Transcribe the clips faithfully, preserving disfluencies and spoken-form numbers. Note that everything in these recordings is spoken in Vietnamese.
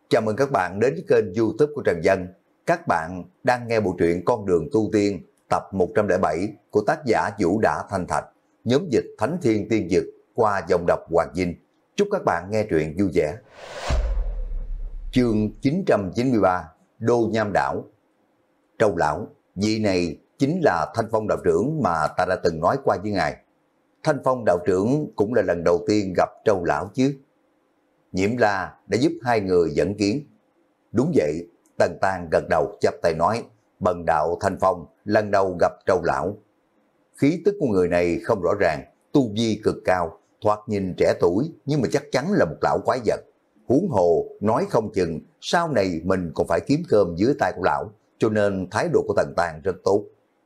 Chào mừng các bạn đến với kênh YouTube của Trần Dân. Các bạn đang nghe bộ truyện Con đường tu tiên tập một trăm lẻ bảy của tác giả Vũ Đã Thanh Thạch, nhóm dịch Thánh Thiên Tiên Dực qua dòng đọc Hoàng Dinh. Chúc các bạn nghe truyện vui vẻ. Chương chín trăm chín mươi ba, Đô Nham Đảo. Trâu lão, vị này chính là Thanh Phong đạo trưởng mà ta đã từng nói qua với ngài. Thanh Phong đạo trưởng cũng là lần đầu tiên gặp Trâu lão chứ. Nhiễm La đã giúp hai người dẫn kiến. Đúng vậy, Tần Tang gật đầu chắp tay nói, bần đạo Thanh Phong lần đầu gặp Trâu lão. Khí tức của người này không rõ ràng, tu vi cực cao, thoạt nhìn trẻ tuổi nhưng mà chắc chắn là một lão quái vật. Huống hồ nói không chừng sau này mình còn phải kiếm cơm dưới tay của lão, cho nên thái độ của Tần Tang rất tốt.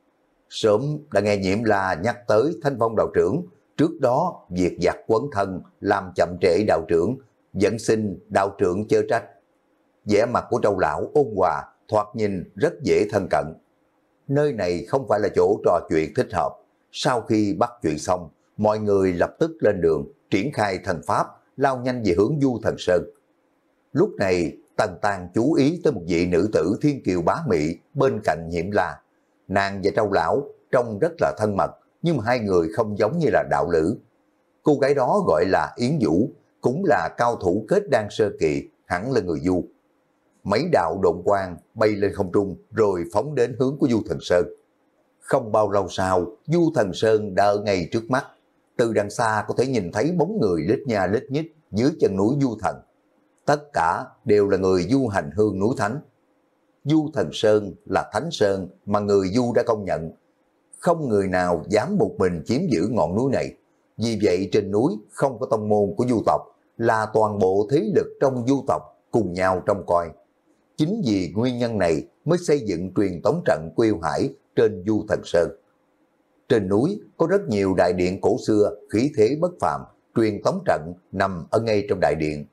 Sớm đã nghe Nhiễm La nhắc tới Thanh Phong đạo trưởng, trước đó việc giặt quấn thân làm chậm trễ đạo trưởng, dẫn xin đạo trưởng chớ trách. Vẻ mặt của Trâu lão ôn hòa, thoạt nhìn rất dễ thân cận. Nơi này không phải là chỗ trò chuyện thích hợp. Sau khi bắt chuyện xong, mọi người lập tức lên đường, triển khai thần pháp, lao nhanh về hướng Du Thần Sơn. Lúc này, Tần Tang chú ý tới một vị nữ tử thiên kiều bá mị bên cạnh Nhiễm La. Nàng và Trâu lão trông rất là thân mật, nhưng mà hai người không giống như là đạo lữ. Cô gái đó gọi là Yến Vũ, cũng là cao thủ kết đan sơ kỳ, hẳn là người Du. Mấy đạo độn quang bay lên không trung rồi phóng đến hướng của Du Thần Sơn. Không bao lâu sau, Du Thần Sơn đã ở ngay trước mắt. Từ đằng xa có thể nhìn thấy bóng người lít nha lít nhít dưới chân núi Du Thần. Tất cả đều là người du hành hương núi Thánh. Du Thần Sơn là Thánh Sơn mà người Du đã công nhận. Không người nào dám một mình chiếm giữ ngọn núi này. Vì vậy trên núi không có tông môn của Du tộc, là toàn bộ thế lực trong Du tộc cùng nhau trông coi. Chính vì nguyên nhân này mới xây dựng truyền tống trận của Yêu Hải trên Du Thần Sơn. Trên núi có rất nhiều đại điện cổ xưa, khí thế bất phàm, truyền tống trận nằm ở ngay trong đại điện.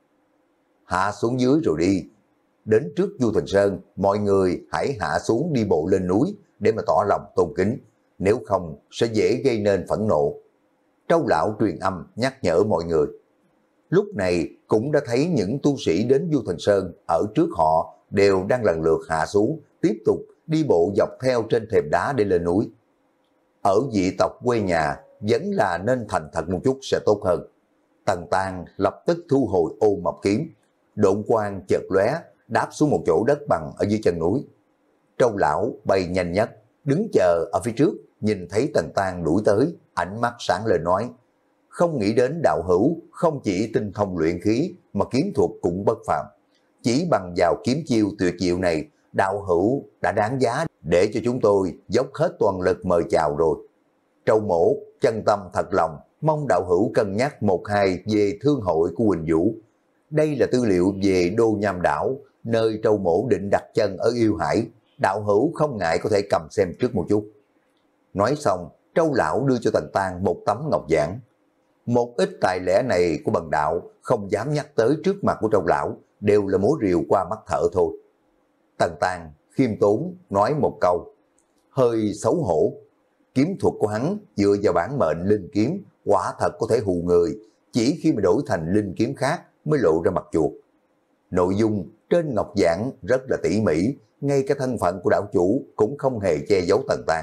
Hạ xuống dưới rồi đi. Đến trước Du Thần Sơn, mọi người hãy hạ xuống đi bộ lên núi để mà tỏ lòng tôn kính, nếu không sẽ dễ gây nên phẫn nộ. Trâu lão truyền âm nhắc nhở mọi người. Lúc này cũng đã thấy những tu sĩ đến Du Thần Sơn ở trước họ đều đang lần lượt hạ xuống, tiếp tục đi bộ dọc theo trên thềm đá để lên núi. Ở dị tộc quê nhà vẫn là nên thành thật một chút sẽ tốt hơn. Tần Tang lập tức thu hồi ô mộc kiếm, độn quang chợt lóe, đáp xuống một chỗ đất bằng ở dưới chân núi. Trâu lão bay nhanh nhất, đứng chờ ở phía trước, nhìn thấy Tần Tang đuổi tới, ánh mắt sáng lên nói, không nghĩ đến đạo hữu không chỉ tinh thông luyện khí mà kiếm thuật cũng bất phàm. Chỉ bằng vào kiếm chiêu tuyệt diệu này, đạo hữu đã đáng giá để cho chúng tôi dốc hết toàn lực mời chào rồi. Trâu mổ chân tâm thật lòng, mong đạo hữu cân nhắc một hai về thương hội của Quỳnh Vũ. Đây là tư liệu về Đô Nham Đảo, nơi trâu mổ định đặt chân ở Yêu Hải. Đạo hữu không ngại có thể cầm xem trước một chút. Nói xong, Trâu lão đưa cho Tần Tang một tấm ngọc giản. Một ít tài lẻ này của bần đạo không dám nhắc tới trước mặt của Trâu lão, đều là múa rìu qua mắt thở thôi. Tần Tang khiêm tốn nói một câu, hơi xấu hổ. Kiếm thuật của hắn dựa vào bản mệnh linh kiếm, quả thật có thể hù người, chỉ khi mà đổi thành linh kiếm khác mới lộ ra mặt chuột. Nội dung trên ngọc giản rất là tỉ mỉ, ngay cả thân phận của đảo chủ cũng không hề che giấu Tần Tang.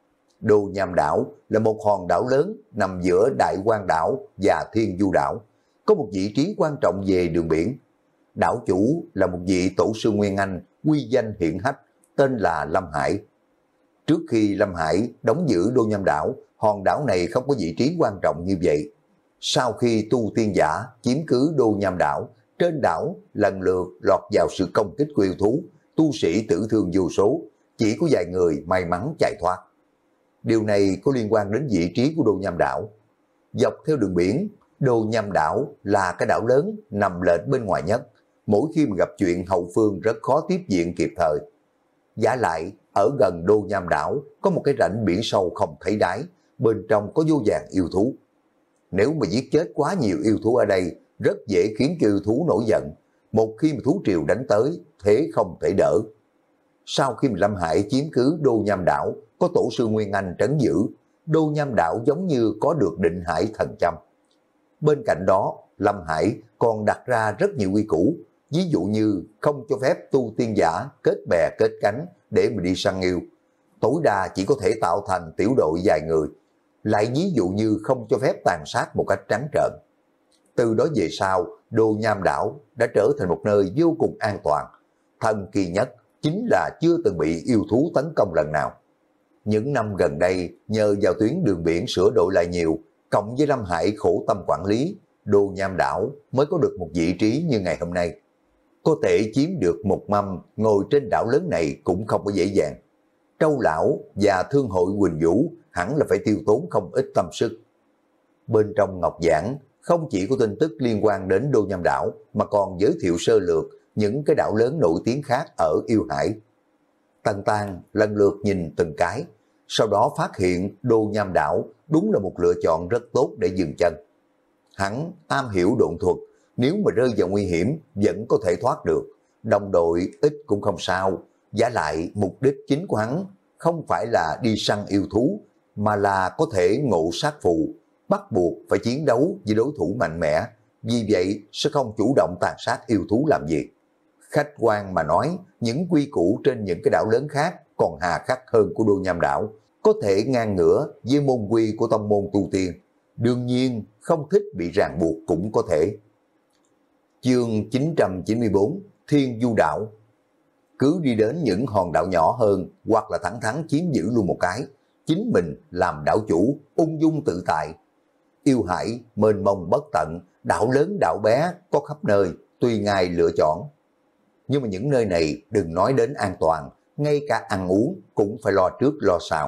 Đô Nham Đảo là một hòn đảo lớn nằm giữa Đại Quang Đảo và Thiên Du Đảo, có một vị trí quan trọng về đường biển. Đảo chủ là một vị tổ sư Nguyên Anh, quy danh hiển hách, tên là Lâm Hải. Trước khi Lâm Hải đóng giữ Đô Nham Đảo, hòn đảo này không có vị trí quan trọng như vậy. Sau khi tu tiên giả chiếm cứ Đô Nham Đảo, trên đảo lần lượt lọt vào sự công kích của yêu thú, tu sĩ tử thương vô số, chỉ có vài người may mắn chạy thoát. Điều này có liên quan đến vị trí của Đô Nham Đảo. Dọc theo đường biển, Đô Nham Đảo là cái đảo lớn nằm lệch bên ngoài nhất. Mỗi khi mà gặp chuyện hậu phương rất khó tiếp diện kịp thời. Giả lại, ở gần Đô Nham Đảo có một cái rãnh biển sâu không thấy đáy, bên trong có vô vàn yêu thú. Nếu mà giết chết quá nhiều yêu thú ở đây, rất dễ khiến cho yêu thú nổi giận. Một khi mà thú triều đánh tới, thế không thể đỡ. Sau khi mà Lâm Hải chiếm cứ Đô Nham Đảo, có tổ sư Nguyên Anh trấn giữ, Đô Nham Đảo giống như có được định hải thần châm. Bên cạnh đó, Lâm Hải còn đặt ra rất nhiều quy củ, ví dụ như không cho phép tu tiên giả kết bè kết cánh để mà đi săn yêu, tối đa chỉ có thể tạo thành tiểu đội vài người, lại ví dụ như không cho phép tàn sát một cách trắng trợn. Từ đó về sau, Đô Nham Đảo đã trở thành một nơi vô cùng an toàn. Thần kỳ nhất chính là chưa từng bị yêu thú tấn công lần nào. Những năm gần đây, nhờ vào tuyến đường biển sửa đổi lại nhiều, cộng với Lâm Hải khổ tâm quản lý, Đô Nham Đảo mới có được một vị trí như ngày hôm nay. Có thể chiếm được một mâm ngồi trên đảo lớn này cũng không có dễ dàng. Trâu Lão và Thương hội Quỳnh Vũ hẳn là phải tiêu tốn không ít tâm sức. Bên trong ngọc giảng không chỉ có tin tức liên quan đến Đô Nham Đảo mà còn giới thiệu sơ lược những cái đảo lớn nổi tiếng khác ở Yêu Hải. Tần Tang lần lượt nhìn từng cái, sau đó phát hiện Đô Nham Đảo đúng là một lựa chọn rất tốt để dừng chân. Hắn am hiểu độn thuật, nếu mà rơi vào nguy hiểm vẫn có thể thoát được, đồng đội ít cũng không sao. Giả lại mục đích chính của hắn không phải là đi săn yêu thú, mà là có thể ngộ sát phù, bắt buộc phải chiến đấu với đối thủ mạnh mẽ, vì vậy sẽ không chủ động tàn sát yêu thú làm gì. Khách quan mà nói, những quy củ trên những cái đảo lớn khác còn hà khắc hơn của Đô Nham Đảo, có thể ngang ngửa với môn quy của tông môn tu tiên. Đương nhiên, không thích bị ràng buộc cũng có thể. Chương chín trăm chín mươi bốn, Thiên Du Đảo. Cứ đi đến những hòn đảo nhỏ hơn, hoặc là thẳng thắn chiếm giữ luôn một cái, chính mình làm đảo chủ, ung dung tự tại. Yêu Hải mênh mông bất tận, đảo lớn đảo bé có khắp nơi, tùy ngài lựa chọn. Nhưng mà những nơi này đừng nói đến an toàn, ngay cả ăn uống cũng phải lo trước lo sau.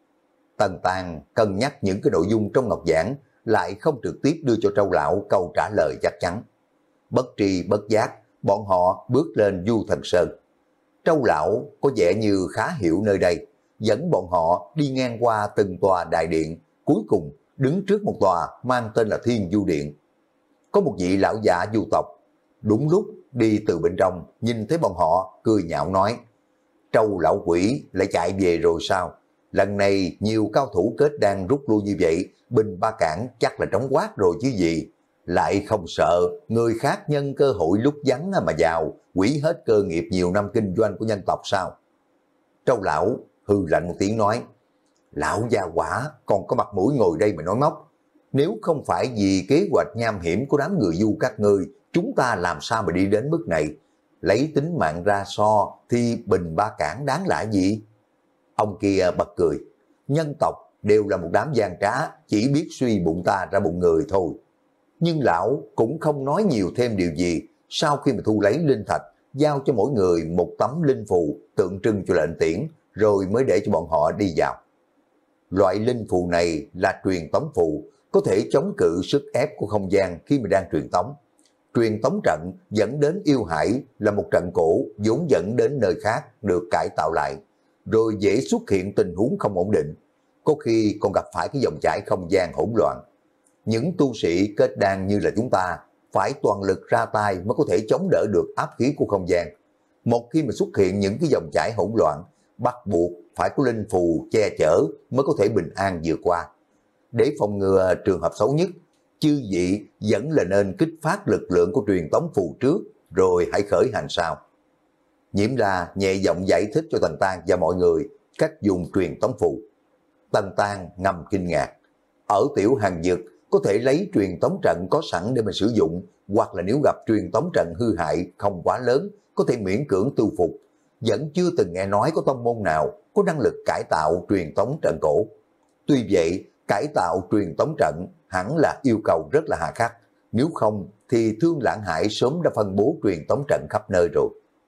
Tần Tang cân nhắc những cái nội dung trong ngọc giảng, lại không trực tiếp đưa cho Trâu Lão câu trả lời chắc chắn. Bất tri bất giác, bọn họ bước lên Du Thần Sơn. Trâu Lão có vẻ như khá hiểu nơi đây, dẫn bọn họ đi ngang qua từng tòa đại điện, cuối cùng đứng trước một tòa mang tên là Thiên Du Điện. Có một vị lão giả du tộc, đúng lúc đi từ bên trong, nhìn thấy bọn họ, cười nhạo nói: Trâu lão quỷ lại chạy về rồi sao? Lần này nhiều cao thủ kết đan rút lui như vậy, Bình Ba Cảng chắc là trống quát rồi chứ gì. Lại không sợ người khác nhân cơ hội lúc vắng mà vào, quỷ hết cơ nghiệp nhiều năm kinh doanh của nhân tộc sao? Trâu lão hư lạnh một tiếng nói: Lão gia quả còn có mặt mũi ngồi đây mà nói móc. Nếu không phải vì kế hoạch nham hiểm của đám người du các ngươi, chúng ta làm sao mà đi đến mức này? Lấy tính mạng ra so thì Bình Ba Cảng đáng lạ gì? Ông kia bật cười: Nhân tộc đều là một đám gian trá, chỉ biết suy bụng ta ra bụng người thôi. Nhưng lão cũng không nói nhiều thêm điều gì. Sau khi mà thu lấy linh thạch, giao cho mỗi người một tấm linh phù tượng trưng cho lệnh tiễn, rồi mới để cho bọn họ đi vào. Loại linh phù này là truyền tống phù, có thể chống cự sức ép của không gian khi mà đang truyền tống. Truyền tống trận dẫn đến Yêu Hải là một trận cổ vốn dẫn đến nơi khác được cải tạo lại, rồi dễ xuất hiện tình huống không ổn định, có khi còn gặp phải cái dòng chảy không gian hỗn loạn. Những tu sĩ kết đan như là chúng ta phải toàn lực ra tay mới có thể chống đỡ được áp khí của không gian. Một khi mà xuất hiện những cái dòng chảy hỗn loạn, bắt buộc phải có linh phù che chở mới có thể bình an vượt qua. Để phòng ngừa trường hợp xấu nhất, chư vị vẫn là nên kích phát lực lượng của truyền tống phù trước, rồi hãy khởi hành sau. Nhiễm La nhẹ giọng giải thích cho Tần Tang và mọi người cách dùng truyền tống phù. Tần Tang ngầm kinh ngạc. Ở tiểu hàng dực có thể lấy truyền tống trận có sẵn để mà sử dụng, hoặc là nếu gặp truyền tống trận hư hại không quá lớn, có thể miễn cưỡng tu phục. Vẫn chưa từng nghe nói có tông môn nào có năng lực cải tạo truyền tống trận cổ. Tuy vậy, cải tạo truyền tống trận hẳn là yêu cầu rất là hà khắc, nếu không thì Thương Lãng Hải sớm đã phân bố truyền tống trận khắp nơi rồi.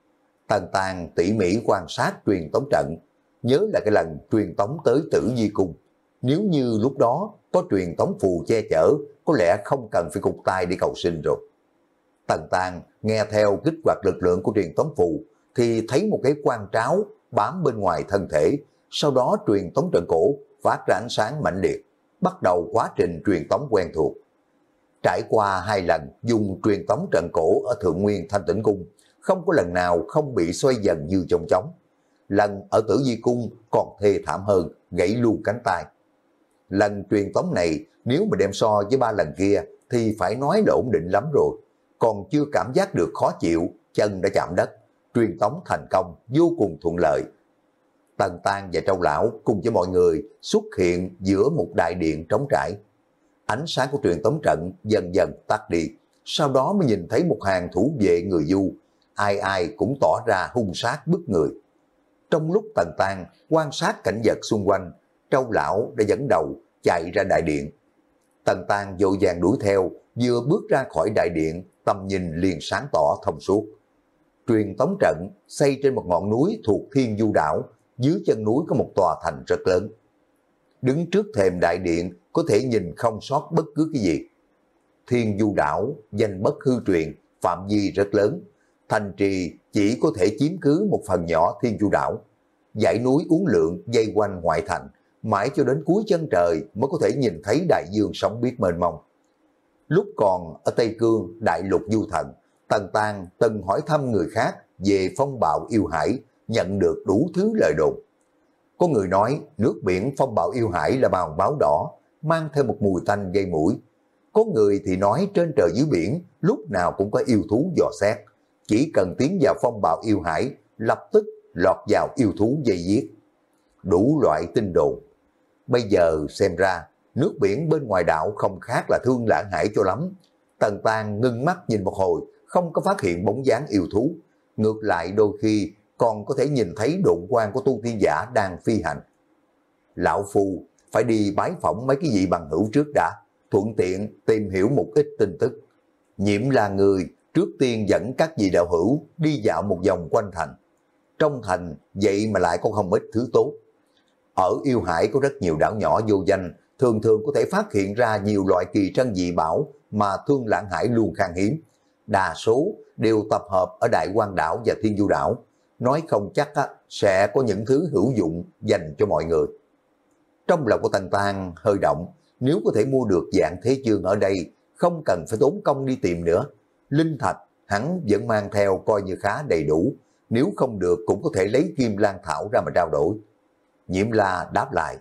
Tần Tang tỉ mỉ quan sát truyền tống trận, nhớ là cái lần truyền tống tới Tử Di Cung. Nếu như lúc đó có truyền tống phù che chở, có lẽ không cần phải cụt tay đi cầu sinh rồi. Tần Tang nghe theo kích hoạt lực lượng của truyền tống phù, thì thấy một cái quan tráo bám bên ngoài thân thể, sau đó truyền tống trận cổ phát ra ánh sáng mạnh liệt, bắt đầu quá trình truyền tống quen thuộc. Trải qua hai lần dùng truyền tống trận cổ ở Thượng Nguyên Thanh Tĩnh Cung, không có lần nào không bị xoay dần như chong chóng. Lần ở Tử Di Cung còn thê thảm hơn, gãy luôn cánh tay. Lần truyền tống này nếu mà đem so với ba lần kia thì phải nói là ổn định lắm rồi, còn chưa cảm giác được khó chịu chân đã chạm đất, truyền tống thành công, vô cùng thuận lợi. Tần Tang và Trâu Lão cùng với mọi người xuất hiện giữa một đại điện trống trải. Ánh sáng của truyền tống trận dần dần tắt đi, sau đó mới nhìn thấy một hàng thủ vệ người Du, ai ai cũng tỏ ra hung sát bức người. Trong lúc Tần Tang quan sát cảnh vật xung quanh, Trâu Lão đã dẫn đầu chạy ra đại điện. Tần Tang vội vàng đuổi theo, vừa bước ra khỏi đại điện, tầm nhìn liền sáng tỏ thông suốt. Truyền tống trận xây trên một ngọn núi thuộc Thiên Du Đảo, dưới chân núi có một tòa thành rất lớn. Đứng trước thềm đại điện có thể nhìn không sót bất cứ cái gì. Thiên Du Đảo danh bất hư truyền, phạm vi rất lớn. Thành trì chỉ có thể chiếm cứ một phần nhỏ Thiên Du Đảo. Dãy núi uốn lượn dây quanh ngoại thành, mãi cho đến cuối chân trời mới có thể nhìn thấy đại dương sóng biết mênh mông. Lúc còn ở Tây Cương, đại lục Du Thần, Tần Tang từng hỏi thăm người khác về phong bạo yêu hải, nhận được đủ thứ lời đồn. Có người nói nước biển phong bạo yêu hải là màu máu đỏ, mang theo một mùi tanh gây mũi. Có người thì nói trên trời dưới biển lúc nào cũng có yêu thú dò xét, chỉ cần tiến vào phong bạo yêu hải lập tức lọt vào yêu thú dây giết. Đủ loại tin đồn. Bây giờ xem ra nước biển bên ngoài đảo không khác là Thương Lãng Hải cho lắm. Tần Tang ngưng mắt nhìn một hồi, không có phát hiện bóng dáng yêu thú. Ngược lại đôi khi còn có thể nhìn thấy độn quang của tu tiên giả đang phi hành. Lão Phu phải đi bái phỏng mấy cái vị bằng hữu trước đã, thuận tiện tìm hiểu một ít tin tức. Nhiễm là người trước tiên dẫn các vị đạo hữu đi dạo một vòng quanh thành. Trong thành vậy mà lại có không ít thứ tốt. Ở yêu hải có rất nhiều đảo nhỏ vô danh, thường thường có thể phát hiện ra nhiều loại kỳ trân dị bảo mà Thương Lãng Hải luôn khan hiếm. Đa số đều tập hợp ở Đại Quang Đảo và Thiên Du Đảo. Nói không chắc á, sẽ có những thứ hữu dụng dành cho mọi người. Trong lòng của Tần Tang hơi động, nếu có thể mua được dạng thế chương ở đây, không cần phải tốn công đi tìm nữa. Linh thạch hắn vẫn mang theo coi như khá đầy đủ, nếu không được cũng có thể lấy Kim Lan Thảo ra mà trao đổi. Nhiễm La đáp lại.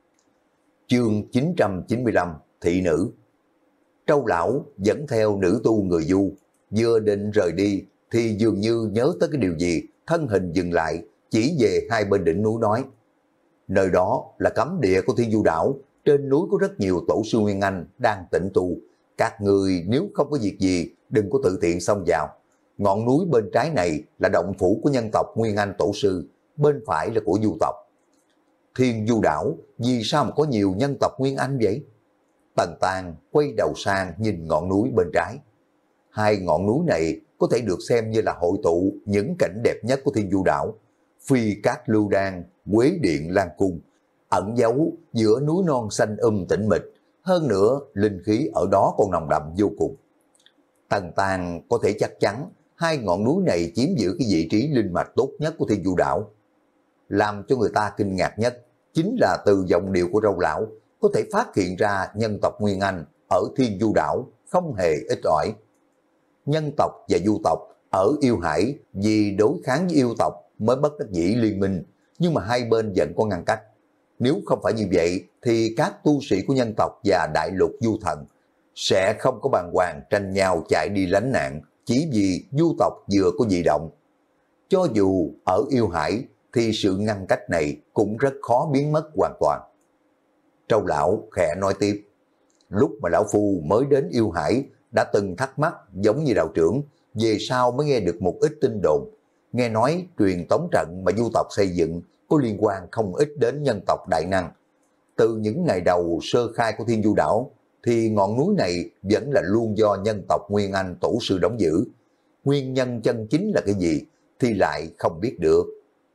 Chương chín trăm chín mươi lăm, Thị Nữ. Trâu Lão dẫn theo nữ tu người Du, vừa định rời đi thì dường như nhớ tới cái điều gì, thân hình dừng lại, chỉ về hai bên đỉnh núi nói. Nơi đó là cấm địa của Thiên Du Đảo, trên núi có rất nhiều tổ sư Nguyên Anh đang tĩnh tu. Các người nếu không có việc gì, đừng có tự tiện xông vào. Ngọn núi bên trái này là động phủ của nhân tộc Nguyên Anh tổ sư, bên phải là của Du tộc. Thiên Du Đảo, vì sao mà có nhiều nhân tộc Nguyên Anh vậy? Tần Tang quay đầu sang nhìn ngọn núi bên trái. Hai ngọn núi này có thể được xem như là hội tụ những cảnh đẹp nhất của Thiên Du Đảo. Phi Cát Lưu Đan, Quế Điện Lan Cung, ẩn giấu giữa núi non xanh um tĩnh mịch. Hơn nữa, linh khí ở đó còn nồng đậm vô cùng. Tần Tang có thể chắc chắn hai ngọn núi này chiếm giữ cái vị trí linh mạch tốt nhất của Thiên Du Đảo. Làm cho người ta kinh ngạc nhất chính là từ giọng điệu của Trâu Lão có thể phát hiện ra nhân tộc Nguyên Anh ở Thiên Du Đảo không hề ít ỏi. Nhân tộc và Du tộc ở yêu hải vì đối kháng với yêu tộc mới bất đắc dĩ liên minh, nhưng mà hai bên vẫn có ngăn cách. Nếu không phải như vậy thì các tu sĩ của nhân tộc và đại lục Du Thần sẽ không có bàng hoàng tranh nhau chạy đi lánh nạn chỉ vì Du tộc vừa có dị động. Cho dù ở yêu hải thì sự ngăn cách này cũng rất khó biến mất hoàn toàn. Trâu Lão khẽ nói tiếp, lúc mà Lão Phu mới đến yêu hải đã từng thắc mắc giống như đạo trưởng, về sau mới nghe được một ít tin đồn. Nghe nói truyền tống trận mà Du tộc xây dựng có liên quan không ít đến nhân tộc đại năng. Từ những ngày đầu sơ khai của Thiên Du Đảo thì ngọn núi này vẫn là luôn do nhân tộc Nguyên Anh tổ sư đóng giữ. Nguyên nhân chân chính là cái gì thì lại không biết được.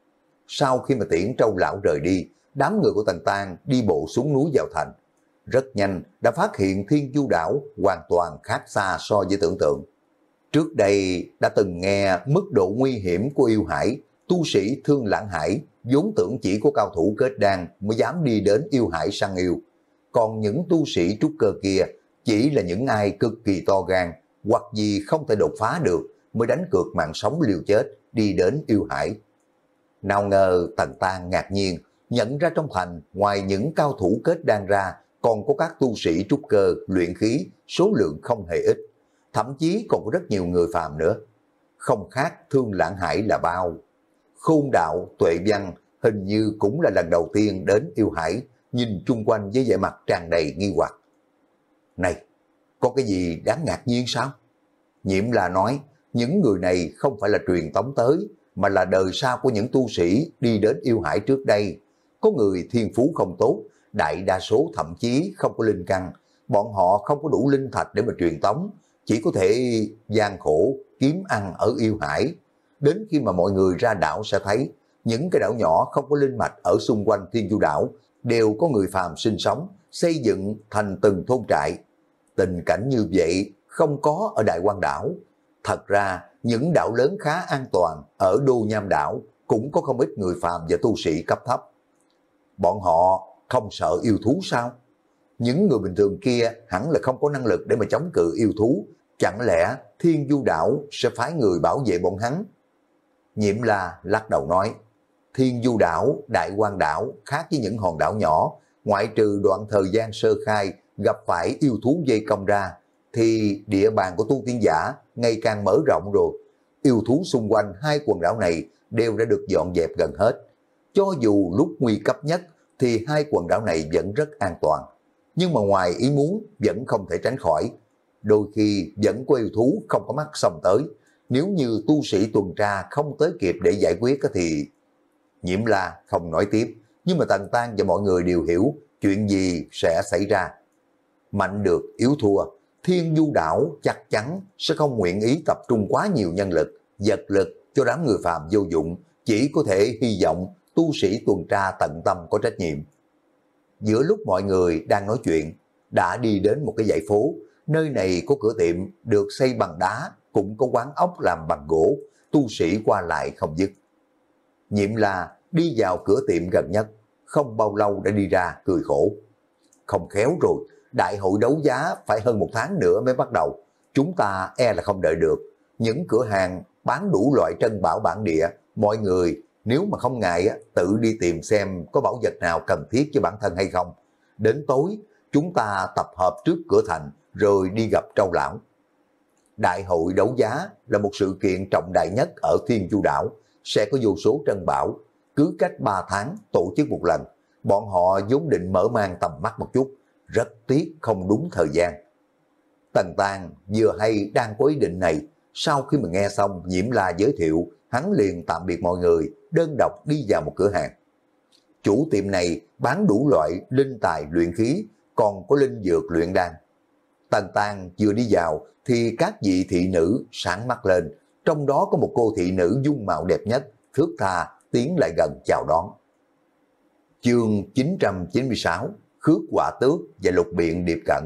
Sau khi mà tiễn Trâu Lão rời đi, đám người của Tần Tang đi bộ xuống núi vào thành. Rất nhanh đã phát hiện Thiên Du Đảo hoàn toàn khác xa so với tưởng tượng. Trước đây đã từng nghe mức độ nguy hiểm của yêu hải, tu sĩ Thương Lãng Hải vốn tưởng chỉ có cao thủ kết đan mới dám đi đến yêu hải săn yêu. Còn những tu sĩ trúc cơ kia chỉ là những ai cực kỳ to gan hoặc gì không thể đột phá được mới đánh cược mạng sống liều chết đi đến yêu hải. Nào ngờ Tần Tang ngạc nhiên nhận ra trong thành ngoài những cao thủ kết đan ra còn có các tu sĩ trúc cơ luyện khí số lượng không hề ít, thậm chí còn có rất nhiều người phàm nữa. không khác Thương Lãng Hải là bao. Khôn Đạo, Tuệ Văn hình như cũng là lần đầu tiên đến Yêu Hải, nhìn chung quanh với vẻ mặt tràn đầy nghi hoặc. Này, có cái gì đáng ngạc nhiên sao? Nhiễm là nói, những người này không phải là truyền tống tới, mà là đời sau của những tu sĩ đi đến Yêu Hải trước đây. Có người thiên phú không tốt, đại đa số thậm chí không có linh căn, bọn họ không có đủ linh thạch để mà truyền tống, chỉ có thể gian khổ kiếm ăn ở Yêu Hải. Đến khi mà mọi người ra đảo sẽ thấy, những cái đảo nhỏ không có linh mạch ở xung quanh Thiên Du đảo đều có người phàm sinh sống, xây dựng thành từng thôn trại. Tình cảnh như vậy không có ở Đại Quan đảo. Thật ra, những đảo lớn khá an toàn ở Đô Nham đảo cũng có không ít người phàm và tu sĩ cấp thấp. Bọn họ không sợ yêu thú sao? Những người bình thường kia hẳn là không có năng lực để mà chống cự yêu thú. Chẳng lẽ Thiên Du đảo sẽ phái người bảo vệ bọn hắn? Nhiễm La lắc đầu nói, Thiên Du đảo, Đại Quan đảo khác với những hòn đảo nhỏ, ngoại trừ đoạn thời gian sơ khai gặp phải yêu thú dây công ra, thì địa bàn của tu tiên giả ngày càng mở rộng rồi. Yêu thú xung quanh hai quần đảo này đều đã được dọn dẹp gần hết. Cho dù lúc nguy cấp nhất thì hai quần đảo này vẫn rất an toàn. Nhưng mà ngoài ý muốn vẫn không thể tránh khỏi. Đôi khi vẫn có yêu thú không có mắt xông tới. Nếu như tu sĩ tuần tra không tới kịp để giải quyết thì... Nhiễm La không nói tiếp, nhưng mà Tần Tan và mọi người đều hiểu chuyện gì sẽ xảy ra. Mạnh được yếu thua, Thiên Du đảo chắc chắn sẽ không nguyện ý tập trung quá nhiều nhân lực, vật lực cho đám người phàm vô dụng, chỉ có thể hy vọng tu sĩ tuần tra tận tâm có trách nhiệm. Giữa lúc mọi người đang nói chuyện, đã đi đến một cái dãy phố, nơi này có cửa tiệm được xây bằng đá, cũng có quán ốc làm bằng gỗ, tu sĩ qua lại không dứt. Nhiễm La đi vào cửa tiệm gần nhất, không bao lâu đã đi ra cười khổ. Không khéo rồi, đại hội đấu giá phải hơn một tháng nữa mới bắt đầu, chúng ta e là không đợi được. Những cửa hàng bán đủ loại trân bảo bản địa, mọi người nếu mà không ngại tự đi tìm xem có bảo vật nào cần thiết cho bản thân hay không. Đến tối chúng ta tập hợp trước cửa thành rồi đi gặp Trâu lão. Đại hội đấu giá là một sự kiện trọng đại nhất ở Thiên Du đảo, sẽ có vô số trân bảo, cứ cách ba tháng tổ chức một lần. Bọn họ vốn định mở mang tầm mắt một chút, rất tiếc không đúng thời gian. Tần Tan vừa hay đang có ý định này, sau khi mà nghe xong Nhiễm La giới thiệu, hắn liền tạm biệt mọi người, đơn độc đi vào một cửa hàng. Chủ tiệm này bán đủ loại linh tài luyện khí, còn có linh dược luyện đan. Tần Tan vừa đi vào thì các vị thị nữ sáng mắt lên, trong đó có một cô thị nữ dung mạo đẹp nhất, thướt tha tiến lại gần chào đón. Chương chín trăm chín mươi sáu, Khước Quả Tước và Lục Biện Điệp Cận.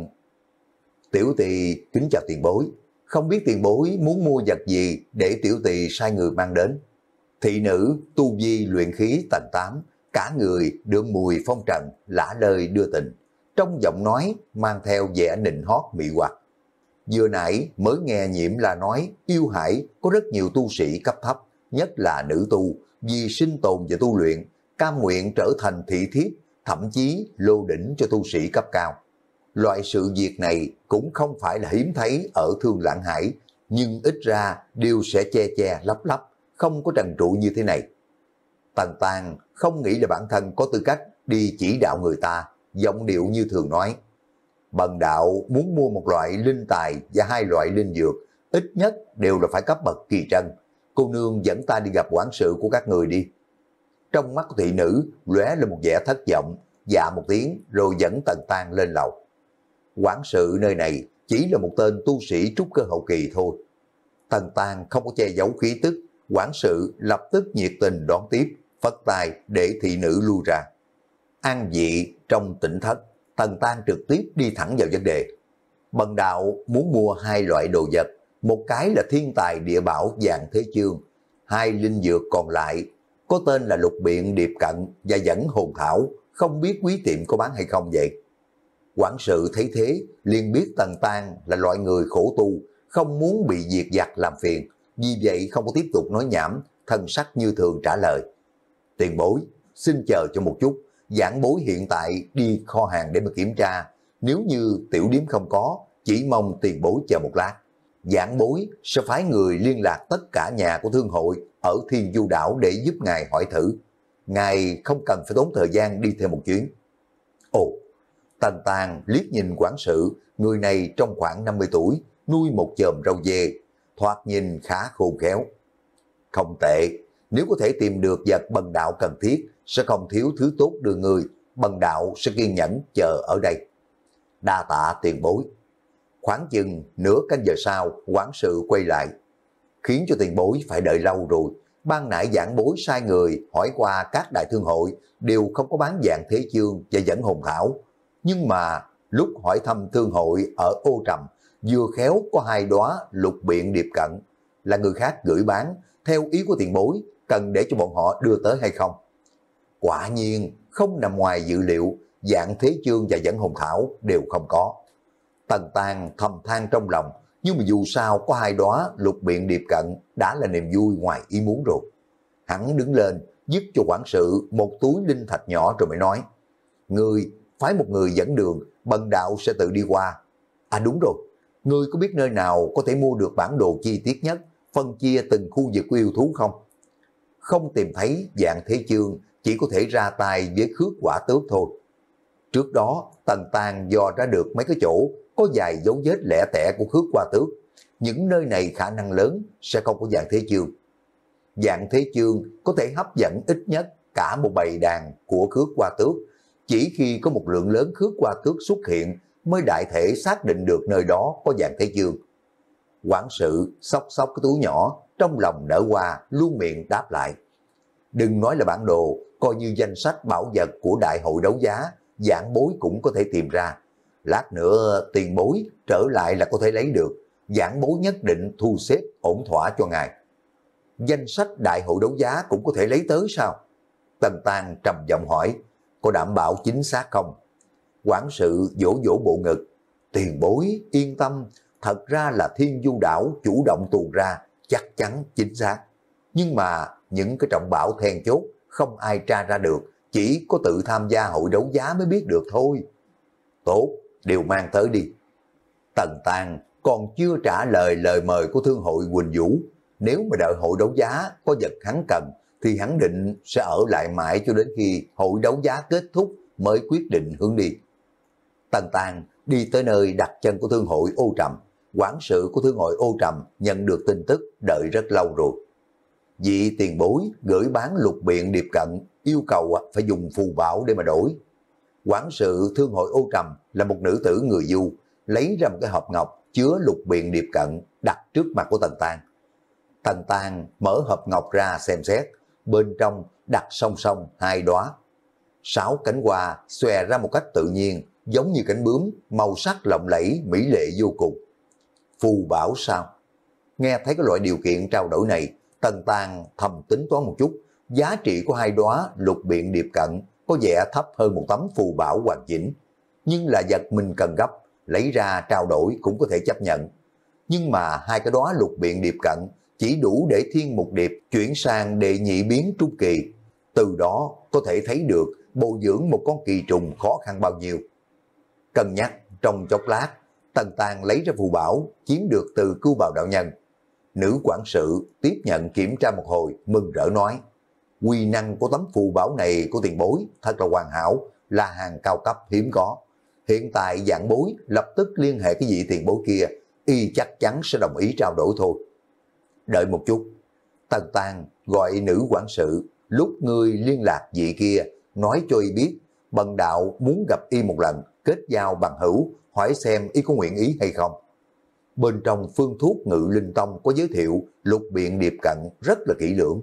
Tiểu tỳ kính chào tiền bối, không biết tiền bối muốn mua vật gì để tiểu tỳ sai người mang đến. Thị nữ tu vi luyện khí tầng tám, cả người đượm mùi phong trần, lả lời đưa tình, trong giọng nói mang theo vẻ nịnh hót mị hoặc. Vừa nãy mới nghe Nhiễm La nói Yêu Hải có rất nhiều tu sĩ cấp thấp, nhất là nữ tu, vì sinh tồn và tu luyện, cam nguyện trở thành thị thiếp, thậm chí lô đỉnh cho tu sĩ cấp cao. Loại sự việc này cũng không phải là hiếm thấy ở Thương Lãng Hải, nhưng ít ra đều sẽ che che lấp lấp, không có trần trụi như thế này. Tần Tan không nghĩ là bản thân có tư cách đi chỉ đạo người ta, giọng điệu như thường nói. Bần đạo muốn mua một loại linh tài và hai loại linh dược, ít nhất đều là phải cấp bậc kỳ trân. Cô nương dẫn ta đi gặp quản sự của các người đi. Trong mắt của thị nữ lóe lên một vẻ thất vọng, dạ một tiếng rồi dẫn Tần Tan lên lầu. Quản sự nơi này chỉ là một tên tu sĩ trúc cơ hậu kỳ thôi. Tần Tan không có che giấu khí tức, quản sự lập tức nhiệt tình đón tiếp, phất tay để thị nữ lui ra. An vị trong tỉnh thất, Tần Tan trực tiếp đi thẳng vào vấn đề. Bần đạo muốn mua hai loại đồ vật, một cái là thiên tài địa bảo vàng thế chương, hai linh dược còn lại có tên là Lục Biện Điệp Cận và dẫn hồn thảo, không biết quý tiệm có bán hay không vậy. Quản sự thấy thế liền biết Tần Tan là loại người khổ tu, không muốn bị diệt giặc làm phiền, vì vậy không có tiếp tục nói nhảm, thân sắc như thường trả lời. Tiền bối, xin chờ cho một chút, giảng bối hiện tại đi kho hàng để mà kiểm tra, nếu như tiểu điếm không có, chỉ mong tiền bối chờ một lát. Giảng bối sẽ phái người liên lạc tất cả nhà của thương hội ở Thiên Du Đảo để giúp ngài hỏi thử. Ngài không cần phải tốn thời gian đi thêm một chuyến. Ồ, Tần Tàng liếc nhìn quản sự, người này trong khoảng năm mươi tuổi, nuôi một chòm râu dê, thoạt nhìn khá khôn khéo. Không tệ, nếu có thể tìm được vật bần đạo cần thiết, sẽ không thiếu thứ tốt đưa người, bần đạo sẽ kiên nhẫn chờ ở đây. Đa tạ tiền bối. Khoảng chừng nửa canh giờ sau, quản sự quay lại, khiến cho tiền bối phải đợi lâu rồi. Ban nãy giảng bối sai người hỏi qua các đại thương hội đều không có bán vạn thế chương và dẫn hồn thảo. Nhưng mà lúc hỏi thăm thương hội ở Ô Trầm, vừa khéo có hai đóa lục biện điệp cận, là người khác gửi bán, theo ý của tiền bối, cần để cho bọn họ đưa tới hay không? Quả nhiên, không nằm ngoài dự liệu, dạng thế chương và dẫn hồn thảo đều không có. Tần Tàng thầm than trong lòng, nhưng mà dù sao có hai đóa lục biện điệp cận đã là niềm vui ngoài ý muốn rồi. Hắn đứng lên, dứt cho quản sự một túi linh thạch nhỏ rồi mới nói, ngươi phái một người dẫn đường, bần đạo sẽ tự đi qua. À đúng rồi, ngươi có biết nơi nào có thể mua được bản đồ chi tiết nhất, phân chia từng khu vực của yêu thú không? Không tìm thấy dạng thế chương, chỉ có thể ra tay với khước quả tước thôi. Trước đó, Tần Tàng dò ra được mấy cái chỗ có vài dấu vết lẻ tẻ của khước quả tước. Những nơi này khả năng lớn sẽ không có dạng thế chương. Dạng thế chương có thể hấp dẫn ít nhất cả một bầy đàn của khước quả tước. Chỉ khi có một lượng lớn khước quả tước xuất hiện mới đại thể xác định được nơi đó có dạng thế chương. Quản sự xóc xóc cái túi nhỏ, trong lòng nở hoa, luôn miệng đáp lại. Đừng nói là bản đồ, coi như danh sách bảo vật của đại hội đấu giá, giảng bối cũng có thể tìm ra. Lát nữa tiền bối trở lại là có thể lấy được, giảng bối nhất định thu xếp ổn thỏa cho ngài. Danh sách đại hội đấu giá cũng có thể lấy tới sao? Tần Tàng trầm giọng hỏi, có đảm bảo chính xác không? Quản sự vỗ vỗ bộ ngực, tiền bối yên tâm, thật ra là Thiên Du Đảo chủ động tuồn ra, chắc chắn chính xác. Nhưng mà những cái trọng bảo then chốt không ai tra ra được, chỉ có tự tham gia hội đấu giá mới biết được thôi. Tốt, đều mang tới đi. Tần Tàng còn chưa trả lời lời mời của thương hội Quỳnh Vũ. Nếu mà đợi hội đấu giá có vật hắn cần, thì hắn định sẽ ở lại mãi cho đến khi hội đấu giá kết thúc mới quyết định hướng đi. Tần Tàng đi tới nơi đặt chân của thương hội Ô Trầm. Quản sự của thương hội Ô Trầm nhận được tin tức đợi rất lâu rồi. Vị tiền bối gửi bán lục biện điệp cận, yêu cầu phải dùng phù bảo để mà đổi. Quản sự thương hội Ô Trầm là một nữ tử người Du, lấy ra một cái hộp ngọc chứa lục biện điệp cận đặt trước mặt của Tần Tàng. Tần Tàng mở hộp ngọc ra xem xét, bên trong đặt song song hai đóa. Sáu cánh hoa xòe ra một cách tự nhiên, giống như cánh bướm, màu sắc lộng lẫy, mỹ lệ vô cùng. Phù bảo sao? Nghe thấy cái loại điều kiện trao đổi này, Tần Tàng thầm tính toán một chút, giá trị của hai đóa lục biện điệp cận có vẻ thấp hơn một tấm phù bảo hoàn chỉnh. Nhưng là vật mình cần gấp, lấy ra trao đổi cũng có thể chấp nhận. Nhưng mà hai cái đóa lục biện điệp cận chỉ đủ để thiên mục điệp chuyển sang đệ nhị biến trung kỳ. Từ đó có thể thấy được bồi dưỡng một con kỳ trùng khó khăn bao nhiêu. Cân nhắc trong chốc lát, Tần Tàng lấy ra phù bảo chiếm được từ Cưu Bào đạo nhân. Nữ quản sự tiếp nhận kiểm tra một hồi, mừng rỡ nói, quy năng của tấm phù bảo này của tiền bối thật là hoàn hảo, là hàng cao cấp hiếm có. Hiện tại dạng bối lập tức liên hệ cái vị tiền bối kia, y chắc chắn sẽ đồng ý trao đổi thôi. Đợi một chút. Tần Tàng gọi nữ quản sự, lúc ngươi liên lạc vị kia, nói cho y biết, bần đạo muốn gặp y một lần, kết giao bằng hữu, hỏi xem y có nguyện ý hay không. Bên trong phương thuốc Ngự Linh Tông có giới thiệu lục biện điệp cận rất là kỹ lưỡng.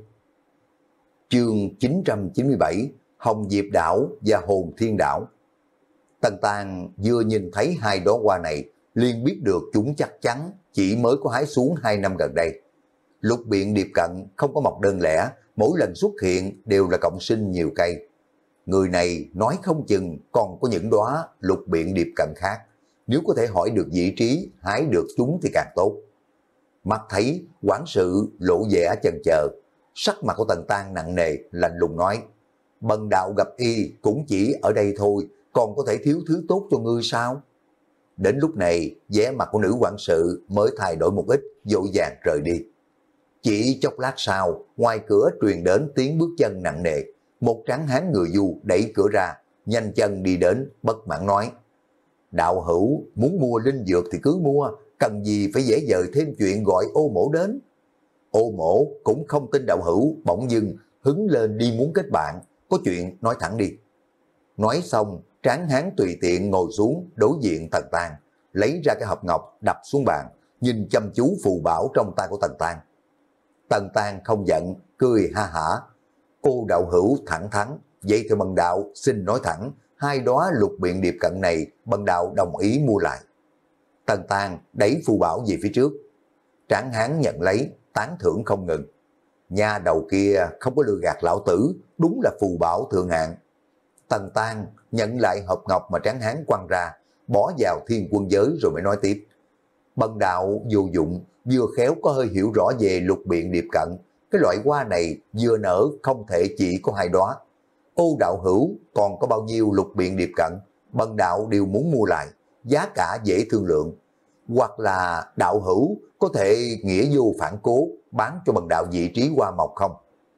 Chương chín trăm chín mươi bảy, Hồng Diệp Đảo và Hồn Thiên Đảo. Tần Tàng vừa nhìn thấy hai đóa hoa này, liền biết được chúng chắc chắn chỉ mới có hái xuống hai năm gần đây. Lục biện điệp cận không có mọc đơn lẻ, mỗi lần xuất hiện đều là cộng sinh nhiều cây. Người này nói không chừng còn có những đóa lục biện điệp cận khác. Nếu có thể hỏi được vị trí, hái được chúng thì càng tốt. Mắt thấy quản sự lộ vẻ chần chờ, sắc mặt của Tần Tàng nặng nề, lạnh lùng nói, bần đạo gặp y cũng chỉ ở đây thôi, còn có thể thiếu thứ tốt cho ngươi sao? Đến lúc này, vẻ mặt của nữ quản sự mới thay đổi một ít, vội vàng rời đi. Chỉ chốc lát sau, ngoài cửa truyền đến tiếng bước chân nặng nề. Một tráng hán người Du đẩy cửa ra, nhanh chân đi đến, bất mãn nói: Đạo hữu muốn mua linh dược thì cứ mua, cần gì phải dễ dời thêm chuyện gọi ô mổ đến. Ô mổ cũng không tin đạo hữu, bỗng dưng hứng lên đi muốn kết bạn, có chuyện nói thẳng đi. Nói xong, tráng hán tùy tiện ngồi xuống đối diện Tần Tang, lấy ra cái hộp ngọc đập xuống bàn, nhìn chăm chú phù bảo trong tay của Tần Tang. Tần Tang không giận, cười ha hả. Ô đạo hữu thẳng thắn, vậy thì bần đạo xin nói thẳng, hai đóa lục biện điệp cận này bần đạo đồng ý mua lại. Tần Tang đẩy phù bảo về phía trước. Tráng hán nhận lấy, tán thưởng không ngừng. Nhà đầu kia không có lừa gạt lão tử, đúng là phù bảo thượng hạng. Tần Tang nhận lại hộp ngọc mà tráng hán quăng ra, bỏ vào thiên quân giới rồi mới nói tiếp. Bần đạo vô dụng, vừa khéo có hơi hiểu rõ về lục biện điệp cận. Cái loại hoa này vừa nở không thể chỉ có hai đóa. Ô đạo hữu còn có bao nhiêu lục biện điệp cận, bần đạo đều muốn mua lại, giá cả dễ thương lượng. Hoặc là đạo hữu có thể nghĩa vô phản cố bán cho bần đạo vị trí hoa mộc không?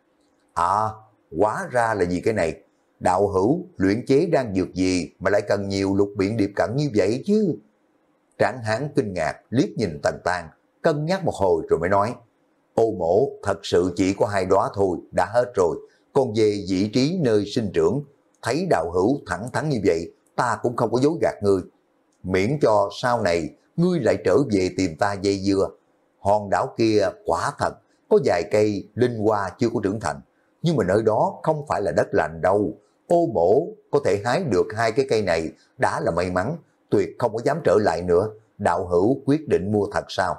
À, hóa ra là gì cái này? Đạo hữu luyện chế đang dược gì mà lại cần nhiều lục biện điệp cận như vậy chứ? Tráng hán kinh ngạc liếc nhìn Tần Tang, cân nhắc một hồi rồi mới nói. Ô mổ thật sự chỉ có hai đóa thôi, đã hết rồi. Còn về vị trí nơi sinh trưởng, thấy đạo hữu thẳng thắn như vậy, ta cũng không có dối gạt ngươi. Miễn cho sau này, ngươi lại trở về tìm ta dây dưa. Hòn đảo kia quả thật, có vài cây linh hoa chưa có trưởng thành. Nhưng mà nơi đó không phải là đất lành đâu. Ô mổ có thể hái được hai cái cây này đã là may mắn, tuyệt không có dám trở lại nữa. Đạo hữu quyết định mua thật sao?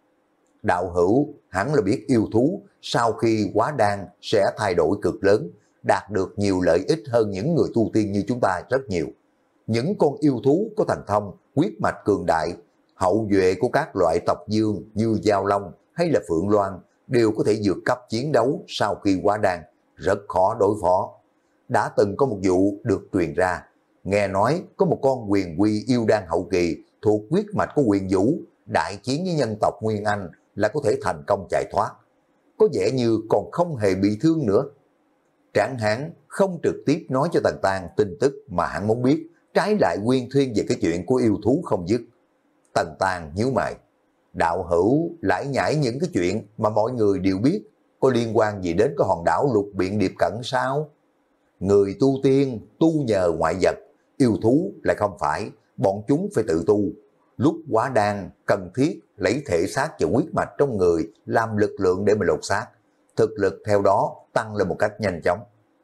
Đạo hữu hẳn là biết yêu thú sau khi quá đan sẽ thay đổi cực lớn, đạt được nhiều lợi ích hơn những người tu tiên như chúng ta rất nhiều. Những con yêu thú có thần thông, huyết mạch cường đại, hậu duệ của các loại tộc dương như Giao Long hay là Phượng Loan đều có thể vượt cấp chiến đấu sau khi quá đan, rất khó đối phó. Đã từng có một vụ được truyền ra, nghe nói có một con huyền quy yêu đan hậu kỳ thuộc huyết mạch của Huyền Vũ, đại chiến với nhân tộc Nguyên Anh là có thể thành công chạy thoát. Có vẻ như còn không hề bị thương nữa. Tráng hán không trực tiếp nói cho Tần Tang tin tức mà hắn muốn biết, trái lại quyên thuyên về cái chuyện của yêu thú không dứt. Tần Tang nhíu mày. Đạo hữu lại nhảy những cái chuyện mà mọi người đều biết, có liên quan gì đến cái hòn đảo lục biện điệp cận sao? Người tu tiên tu nhờ ngoại vật, yêu thú lại không phải, bọn chúng phải tự tu. Lúc quá đan cần thiết lấy thể xác và huyết mạch trong người làm lực lượng để mà lột xác, thực lực theo đó tăng lên một cách nhanh chóng.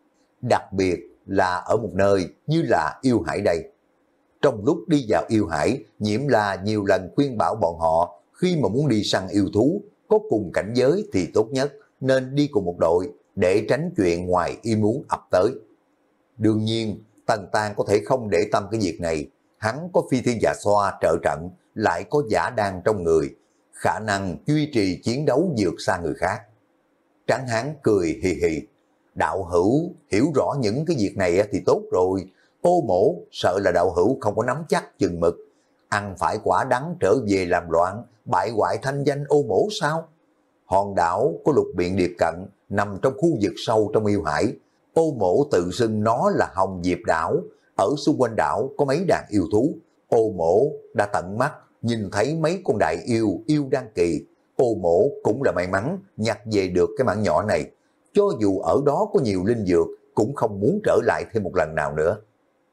Đặc biệt là ở một nơi như là yêu hải đây. Trong lúc đi vào yêu hải, Nhiễm La nhiều lần khuyên bảo bọn họ khi mà muốn đi săn yêu thú có cùng cảnh giới thì tốt nhất nên đi cùng một đội để tránh chuyện ngoài ý muốn ập tới. Đương nhiên Tần Tang có thể không để tâm cái việc này, hắn có phi thiên dạ xoa trợ trận, lại có giả đan trong người, khả năng duy trì chiến đấu vượt xa người khác. Tráng hán cười hì hì. Đạo hữu hiểu rõ những cái việc này thì tốt rồi. Ô mổ sợ là đạo hữu không có nắm chắc chừng mực, ăn phải quả đắng trở về làm loạn, bại hoại thanh danh ô mổ sao? Hòn đảo có lục biện điệp cận nằm trong khu vực sâu trong yêu hải. Ô mổ tự xưng nó là Hồng Diệp đảo. Ở xung quanh đảo có mấy đàn yêu thú. Ô mổ đã tận mắt nhìn thấy mấy con đại yêu yêu đan kỳ. Ô mổ cũng là may mắn nhặt về được cái mảng nhỏ này. Cho dù ở đó có nhiều linh dược cũng không muốn trở lại thêm một lần nào nữa.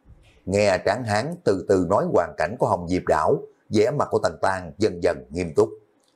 Nghe Tráng hán từ từ nói hoàn cảnh của Hồng Diệp đảo, vẻ mặt của Tần Tang dần dần nghiêm túc.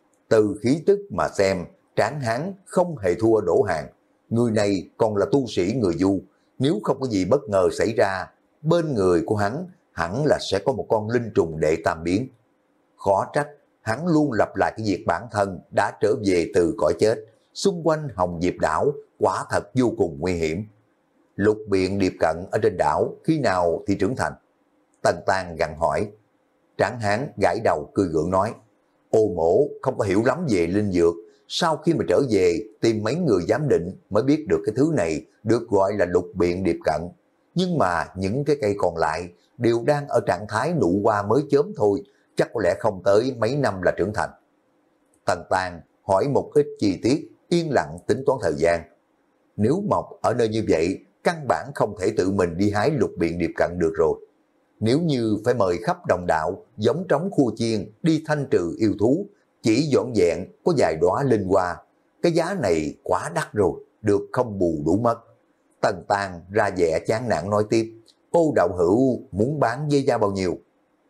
Từ khí tức mà xem, Tráng hán không hề thua Đỗ Hàng. Người này còn là tu sĩ người Du, nếu không có gì bất ngờ xảy ra, bên người của hắn hẳn là sẽ có một con linh trùng đệ tam biến. Khó trách hắn luôn lặp lại cái việc bản thân đã trở về từ cõi chết. Xung quanh Hồng Diệp đảo quả thật vô cùng nguy hiểm. Lục biện điệp cận ở trên đảo khi nào thì trưởng thành? Tần Tang gặng hỏi. Tráng hán gãi đầu cười gượng nói. Ô mổ không có hiểu lắm về linh dược, sau khi mà trở về tìm mấy người giám định mới biết được cái thứ này được gọi là lục biện điệp cận. Nhưng mà những cái cây còn lại đều đang ở trạng thái nụ hoa mới chớm thôi, chắc có lẽ không tới mấy năm là trưởng thành. Tần Tàng hỏi một ít chi tiết, yên lặng tính toán thời gian. Nếu mọc ở nơi như vậy, căn bản không thể tự mình đi hái lục biện điệp cận được rồi. Nếu như phải mời khắp đồng đạo, giống trống khua chiên, đi thanh trừ yêu thú, chỉ dọn dẹn có vài đóa linh hoa, cái giá này quá đắt rồi, được không bù đủ mất. Tần Tàng ra vẻ chán nản nói tiếp, Ô đạo hữu muốn bán với giá bao nhiêu?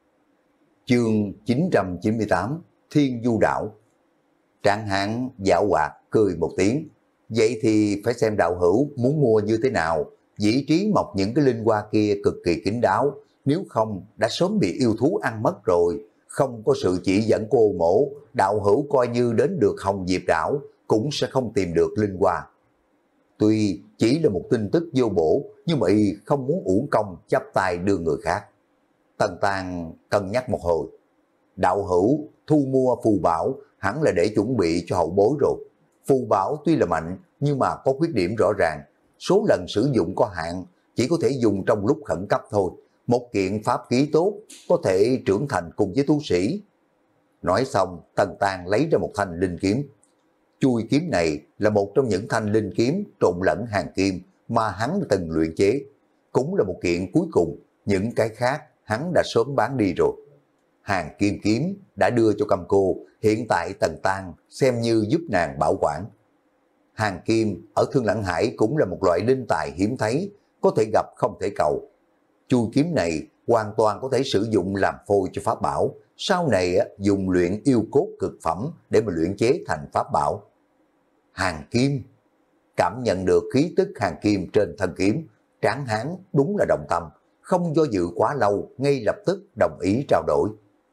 Chương chín trăm chín mươi tám, Thiên Du Đảo. Trạng Hán dạo hoạt cười một tiếng, vậy thì phải xem đạo hữu muốn mua như thế nào, vị trí mọc những cái linh hoa kia cực kỳ kín đáo, nếu không đã sớm bị yêu thú ăn mất rồi, không có sự chỉ dẫn của Ô Mỗ, đạo hữu coi như đến được Hồng Diệp Đảo cũng sẽ không tìm được linh hoa. Tuy chỉ là một tin tức vô bổ, nhưng mà y không muốn uổng công chắp tay đưa người khác. Tần Tàng cân nhắc một hồi, đạo hữu thu mua phù bảo hẳn là để chuẩn bị cho hậu bối rồi. Phù bảo tuy là mạnh nhưng mà có khuyết điểm rõ ràng, số lần sử dụng có hạn, chỉ có thể dùng trong lúc khẩn cấp thôi. Một kiện pháp khí tốt có thể trưởng thành cùng với tu sĩ. Nói xong, Tần Tàng lấy ra một thanh linh kiếm. Chui kiếm này là một trong những thanh linh kiếm trộn lẫn hàng kim mà hắn đã từng luyện chế. Cũng là một kiện cuối cùng, những cái khác hắn đã sớm bán đi rồi. Hàng kim kiếm đã đưa cho Cam Cô, hiện tại Tần Tàng xem như giúp nàng bảo quản. Hàng kim ở Thương Lãng Hải cũng là một loại linh tài hiếm thấy, có thể gặp không thể cầu. Chui kiếm này hoàn toàn có thể sử dụng làm phôi cho pháp bảo, sau này dùng luyện yêu cốt cực phẩm để mà luyện chế thành pháp bảo. Hàng kim, cảm nhận được khí tức hàng kim trên thân kiếm, Tráng Hán đúng là đồng tâm, không do dự quá lâu, ngay lập tức đồng ý trao đổi.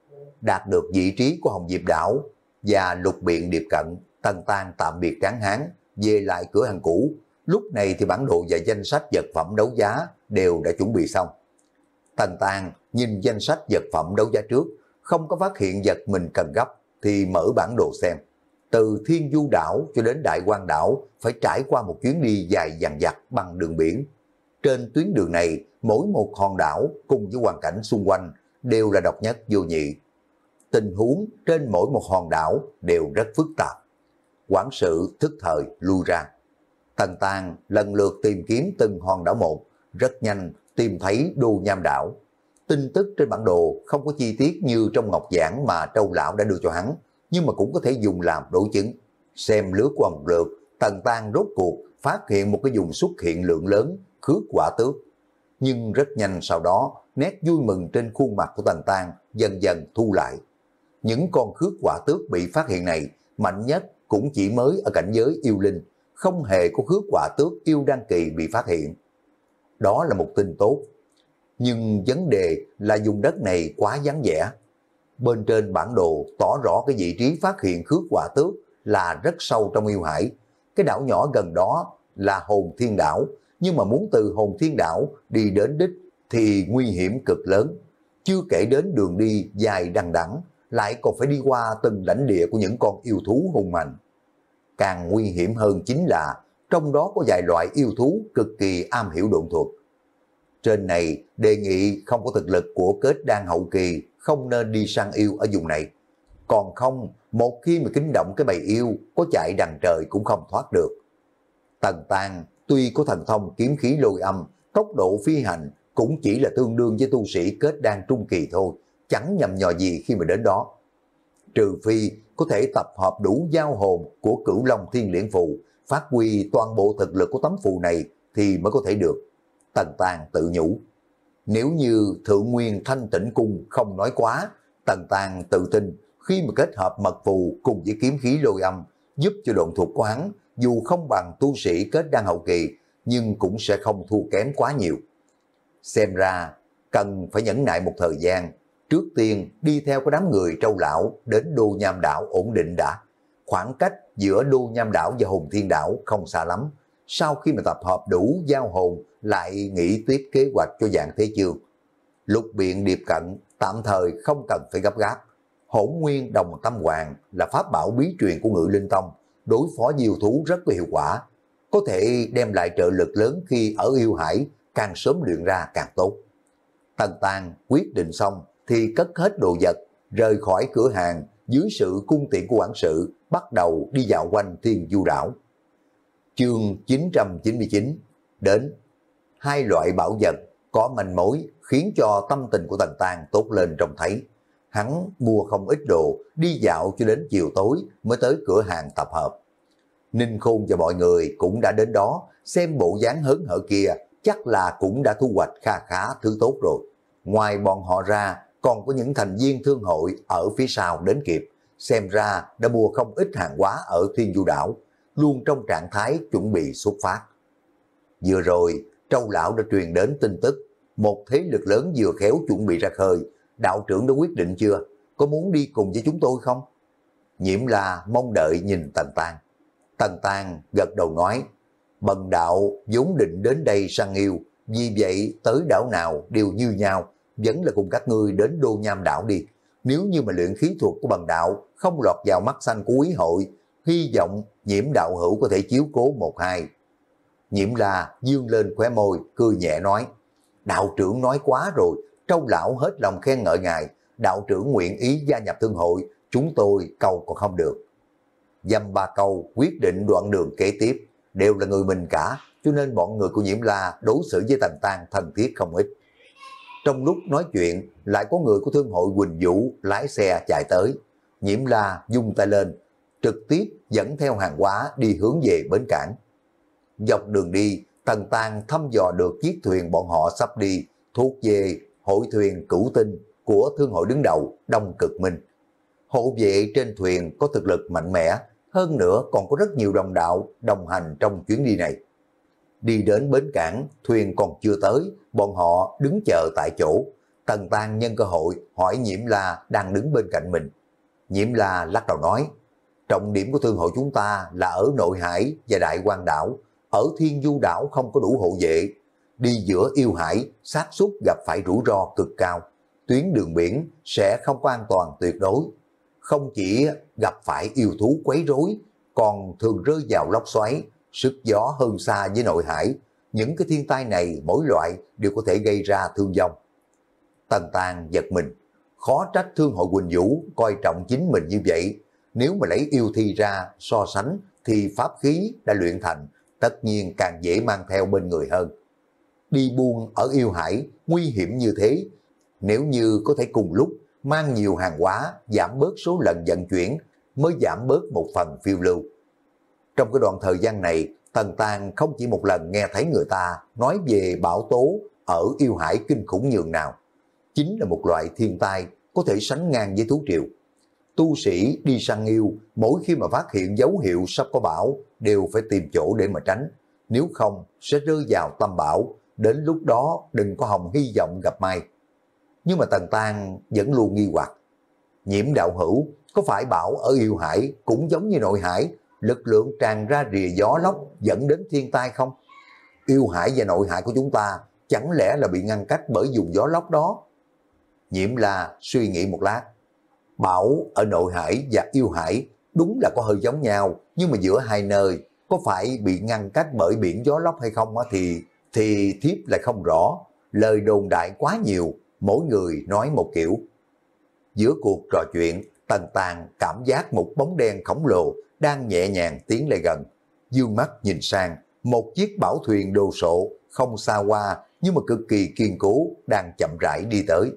Đạt được vị trí của Hồng Diệp Đảo và lục biện điệp cận, Tần Tàng tạm biệt Tráng Hán, về lại cửa hàng cũ. Lúc này thì bản đồ và danh sách vật phẩm đấu giá đều đã chuẩn bị xong. Tần Tàng nhìn danh sách vật phẩm đấu giá trước, không có phát hiện vật mình cần gấp thì mở bản đồ xem. Từ Thiên Du Đảo cho đến Đại Quang Đảo phải trải qua một chuyến đi dài dằng dặc bằng đường biển. Trên tuyến đường này, mỗi một hòn đảo cùng với hoàn cảnh xung quanh đều là độc nhất vô nhị. Tình huống trên mỗi một hòn đảo đều rất phức tạp. Quản sự thức thời lui ra. Tần Tàng lần lượt tìm kiếm từng hòn đảo một, rất nhanh tìm thấy Đô Nham Đảo. Tin tức trên bản đồ không có chi tiết như trong ngọc giảng mà Trâu Lão đã đưa cho hắn, nhưng mà cũng có thể dùng làm đối chứng. Xem lướt qua một lượt, Tần Tàng rốt cuộc phát hiện một cái vùng xuất hiện lượng lớn khước quả tước. Nhưng rất nhanh sau đó, nét vui mừng trên khuôn mặt của Tần Tàng dần dần thu lại. Những con khước quả tước bị phát hiện này, mạnh nhất cũng chỉ mới ở cảnh giới yêu linh, không hề có khước quả tước yêu đăng kỳ bị phát hiện. Đó là một tin tốt. Nhưng vấn đề là vùng đất này quá vắng vẻ. Bên trên bản đồ tỏ rõ cái vị trí phát hiện khước quả tước là rất sâu trong yêu hải. Cái đảo nhỏ gần đó là Hồn Thiên Đảo, nhưng mà muốn từ Hồn Thiên Đảo đi đến đích thì nguy hiểm cực lớn. Chưa kể đến đường đi dài đằng đẵng, lại còn phải đi qua từng lãnh địa của những con yêu thú hung mạnh. Càng nguy hiểm hơn chính là trong đó có vài loại yêu thú cực kỳ am hiểu độn thuật. Trên này đề nghị không có thực lực của kết đan hậu kỳ không nên đi săn yêu ở vùng này. Còn không, một khi mà kinh động cái bầy yêu, có chạy đằng trời cũng không thoát được. Tần Tàng tuy có thần thông kiếm khí lôi âm, tốc độ phi hành cũng chỉ là tương đương với tu sĩ kết đan trung kỳ thôi, chẳng nhầm nhò gì khi mà đến đó. Trừ phi có thể tập hợp đủ giao hồn của Cửu Long Thiên Liễn Phù, phát huy toàn bộ thực lực của tấm phù này thì mới có thể được. Tần Tàng tự nhủ. Nếu như Thượng Nguyên Thanh Tĩnh Cung không nói quá, Tần Tàng tự tin khi mà kết hợp mật phù cùng với kiếm khí lôi âm, giúp cho độn thuật của hắn dù không bằng tu sĩ kết đan hậu kỳ, nhưng cũng sẽ không thua kém quá nhiều. Xem ra cần phải nhẫn nại một thời gian, trước tiên đi theo cái đám người Trâu Lão đến Đô Nham Đảo ổn định đã. Khoảng cách giữa Đô Nham Đảo và Hồn Thiên Đảo không xa lắm. Sau khi mà tập hợp đủ giao hồn, lại nghĩ tiếp kế hoạch cho dạng thế chương. Lục biện điệp cận tạm thời không cần phải gấp gáp. Hỗn Nguyên Đồng Tâm Hoàng là pháp bảo bí truyền của Ngự Linh Tông, đối phó yêu thú rất có hiệu quả, có thể đem lại trợ lực lớn khi ở yêu hải, càng sớm luyện ra càng tốt. Tần Tàng quyết định xong thì cất hết đồ vật, rời khỏi cửa hàng dưới sự cung tiễn của quản sự, bắt đầu đi dạo quanh Thiên Du đảo. Chương chín trăm chín mươi chín đến. Hai loại bảo vật có manh mối khiến cho tâm tình của Tần Tang tốt lên trông thấy. Hắn mua không ít đồ, đi dạo cho đến chiều tối mới tới cửa hàng tập hợp. Ninh Khôn và mọi người cũng đã đến đó, xem bộ dáng hớn hở kia chắc là cũng đã thu hoạch kha khá thứ tốt rồi. Ngoài bọn họ ra, còn có những thành viên thương hội ở phía sau đến kịp, xem ra đã mua không ít hàng hóa ở Thiên Du đảo, luôn trong trạng thái chuẩn bị xuất phát. Vừa rồi, Trâu Lão đã truyền đến tin tức, một thế lực lớn vừa khéo chuẩn bị ra khơi. Đạo trưởng đã quyết định chưa? Có muốn đi cùng với chúng tôi không? Nhiễm La mong đợi nhìn Tần Tang. Tần Tang gật đầu nói, bần đạo vốn định đến đây săn yêu, vì vậy tới đảo nào đều như nhau, vẫn là cùng các ngươi đến Đô Nham đảo đi. Nếu như mà luyện khí thuật của bần đạo không lọt vào mắt xanh của quý hội, hy vọng Nhiễm đạo hữu có thể chiếu cố một hai. Nhiễm La dương lên khóe môi, cười nhẹ nói, đạo trưởng nói quá rồi, Trâu Lão hết lòng khen ngợi ngài, đạo trưởng nguyện ý gia nhập thương hội, chúng tôi câu còn không được. Dăm ba câu quyết định đoạn đường kế tiếp, đều là người mình cả, cho nên bọn người của Nhiễm La đối xử với Tần Tang thân thiết không ít. Trong lúc nói chuyện, lại có người của thương hội Quỳnh Vũ lái xe chạy tới. Nhiễm La vung tay lên, trực tiếp dẫn theo hàng hóa đi hướng về bến cảng. Dọc đường đi, Tần Tang thăm dò được chiếc thuyền bọn họ sắp đi, thuộc về hội thuyền Cửu Tinh của thương hội đứng đầu Đông Cực Minh. Hộ vệ trên thuyền có thực lực mạnh mẽ, hơn nữa còn có rất nhiều đồng đạo đồng hành trong chuyến đi này. Đi đến bến cảng, thuyền còn chưa tới, bọn họ đứng chờ tại chỗ. Tần Tang nhân cơ hội hỏi Nhiễm La đang đứng bên cạnh mình. Nhiễm La lắc đầu nói, trọng điểm của thương hội chúng ta là ở Nội Hải và Đại Quang đảo, ở Thiên Du đảo không có đủ hộ vệ. Đi giữa yêu hải, xác suất gặp phải rủi ro cực cao, tuyến đường biển sẽ không có an toàn tuyệt đối. Không chỉ gặp phải yêu thú quấy rối, còn thường rơi vào lốc xoáy, sức gió hơn xa với Nội Hải. Những cái thiên tai này mỗi loại đều có thể gây ra thương vong. Tần Tang giật mình, khó trách thương hội Quỳnh Vũ coi trọng chính mình như vậy. Nếu mà lấy yêu thi ra so sánh thì pháp khí đã luyện thành, tất nhiên càng dễ mang theo bên người hơn. Đi buôn ở yêu hải nguy hiểm như thế, nếu như có thể cùng lúc mang nhiều hàng hóa, giảm bớt số lần vận chuyển, mới giảm bớt một phần phiêu lưu. Trong cái đoạn thời gian này, Tần Tang không chỉ một lần nghe thấy người ta nói về bão tố ở yêu hải kinh khủng nhường nào. Chính là một loại thiên tai có thể sánh ngang với thú triều. Tu sĩ đi săn yêu, mỗi khi mà phát hiện dấu hiệu sắp có bão, đều phải tìm chỗ để mà tránh. Nếu không, sẽ rơi vào tâm bão, đến lúc đó đừng có hòng hy vọng gặp may. Nhưng mà Tần Tang vẫn luôn nghi hoặc. Nhiễm đạo hữu, có phải bão ở yêu hải cũng giống như Nội Hải, lực lượng tràn ra rìa gió lốc dẫn đến thiên tai không? Yêu hải và Nội Hải của chúng ta chẳng lẽ là bị ngăn cách bởi vùng gió lốc đó? Nhiễm La suy nghĩ một lát. Bão ở Nội Hải và yêu hải đúng là có hơi giống nhau, nhưng mà giữa hai nơi có phải bị ngăn cách bởi biển gió lốc hay không thì thì thiếp lại không rõ. Lời đồn đại quá nhiều, mỗi người nói một kiểu. Giữa cuộc trò chuyện, Tần Tang cảm giác một bóng đen khổng lồ đang nhẹ nhàng tiến lại gần. Dương mắt nhìn sang, một chiếc bảo thuyền đồ sộ không xa hoa nhưng mà cực kỳ kiên cố đang chậm rãi đi tới.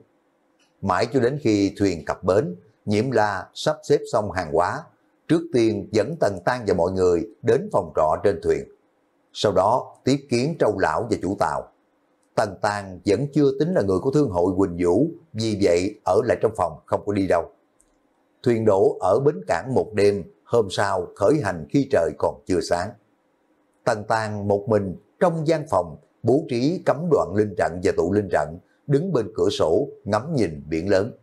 Mãi cho đến khi thuyền cập bến, Nhiễm La sắp xếp xong hàng hóa, trước tiên dẫn Tần Tang và mọi người đến phòng trọ trên thuyền. Sau đó tiếp kiến Trâu Lão và chủ tàu. Tần Tang vẫn chưa tính là người của thương hội Quỳnh Vũ, vì vậy ở lại trong phòng không có đi đâu. Thuyền đổ ở bến cảng một đêm, hôm sau khởi hành khi trời còn chưa sáng. Tần Tang một mình trong gian phòng bố trí cấm đoạn linh trận và tụ linh trận, đứng bên cửa sổ ngắm nhìn biển lớn.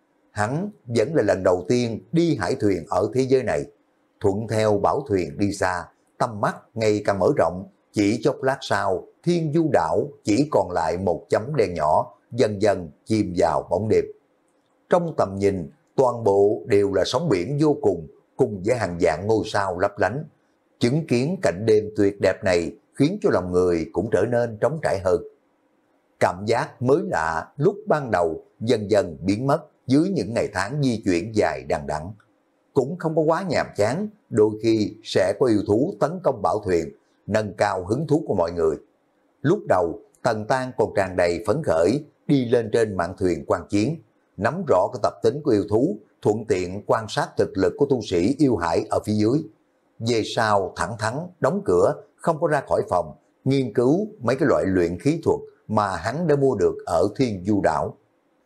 Hắn vẫn là lần đầu tiên đi hải thuyền ở thế giới này. Thuận theo bảo thuyền đi xa, tầm mắt ngày càng mở rộng, chỉ chốc lát sau, Thiên Du đảo chỉ còn lại một chấm đen nhỏ, dần dần chìm vào bóng đêm. Trong tầm nhìn, toàn bộ đều là sóng biển vô cùng, cùng với hàng vạn ngôi sao lấp lánh. Chứng kiến cảnh đêm tuyệt đẹp này khiến cho lòng người cũng trở nên trống trải hơn. Cảm giác mới lạ lúc ban đầu dần dần biến mất, dưới những ngày tháng di chuyển dài đằng đẵng. Cũng không có quá nhàm chán, đôi khi sẽ có yêu thú tấn công bảo thuyền, nâng cao hứng thú của mọi người. Lúc đầu, Tần Tăng còn tràn đầy phấn khởi, đi lên trên mạn thuyền quan chiến, nắm rõ cái tập tính của yêu thú, thuận tiện quan sát thực lực của tu sĩ yêu hải ở phía dưới. Về sau thẳng thắn, đóng cửa, không có ra khỏi phòng, nghiên cứu mấy cái loại luyện khí thuật mà hắn đã mua được ở Thiên Du Đảo.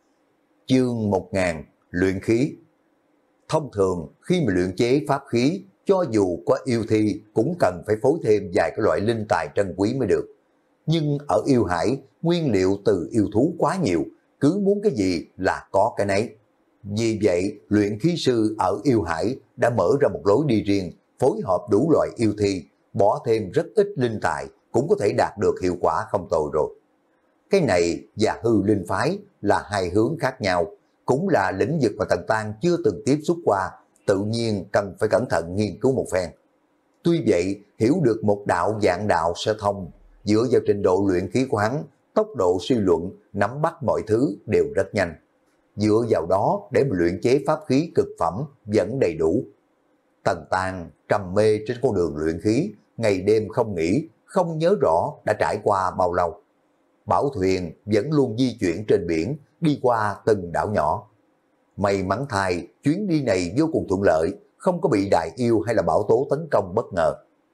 Chương một nghìn, luyện khí. Thông thường, khi mà luyện chế pháp khí, cho dù có yêu thi cũng cần phải phối thêm vài cái loại linh tài trân quý mới được. Nhưng ở yêu hải, nguyên liệu từ yêu thú quá nhiều, cứ muốn cái gì là có cái nấy. Vì vậy, luyện khí sư ở yêu hải đã mở ra một lối đi riêng, phối hợp đủ loại yêu thi, bỏ thêm rất ít linh tài, cũng có thể đạt được hiệu quả không tồi rồi. Cái này và hư linh phái là hai hướng khác nhau, cũng là lĩnh vực mà Tần Tăng chưa từng tiếp xúc qua, tự nhiên cần phải cẩn thận nghiên cứu một phen. Tuy vậy, hiểu được một đạo dạng đạo sẽ thông, dựa vào trình độ luyện khí của hắn, tốc độ suy luận, nắm bắt mọi thứ đều rất nhanh. Dựa vào đó để mà luyện chế pháp khí cực phẩm vẫn đầy đủ. Tần Tăng trầm mê trên con đường luyện khí, ngày đêm không nghỉ, không nhớ rõ đã trải qua bao lâu. Bảo thuyền vẫn luôn di chuyển trên biển, đi qua từng đảo nhỏ. May mắn thay, chuyến đi này vô cùng thuận lợi, không có bị đại yêu hay là bão tố tấn công bất ngờ.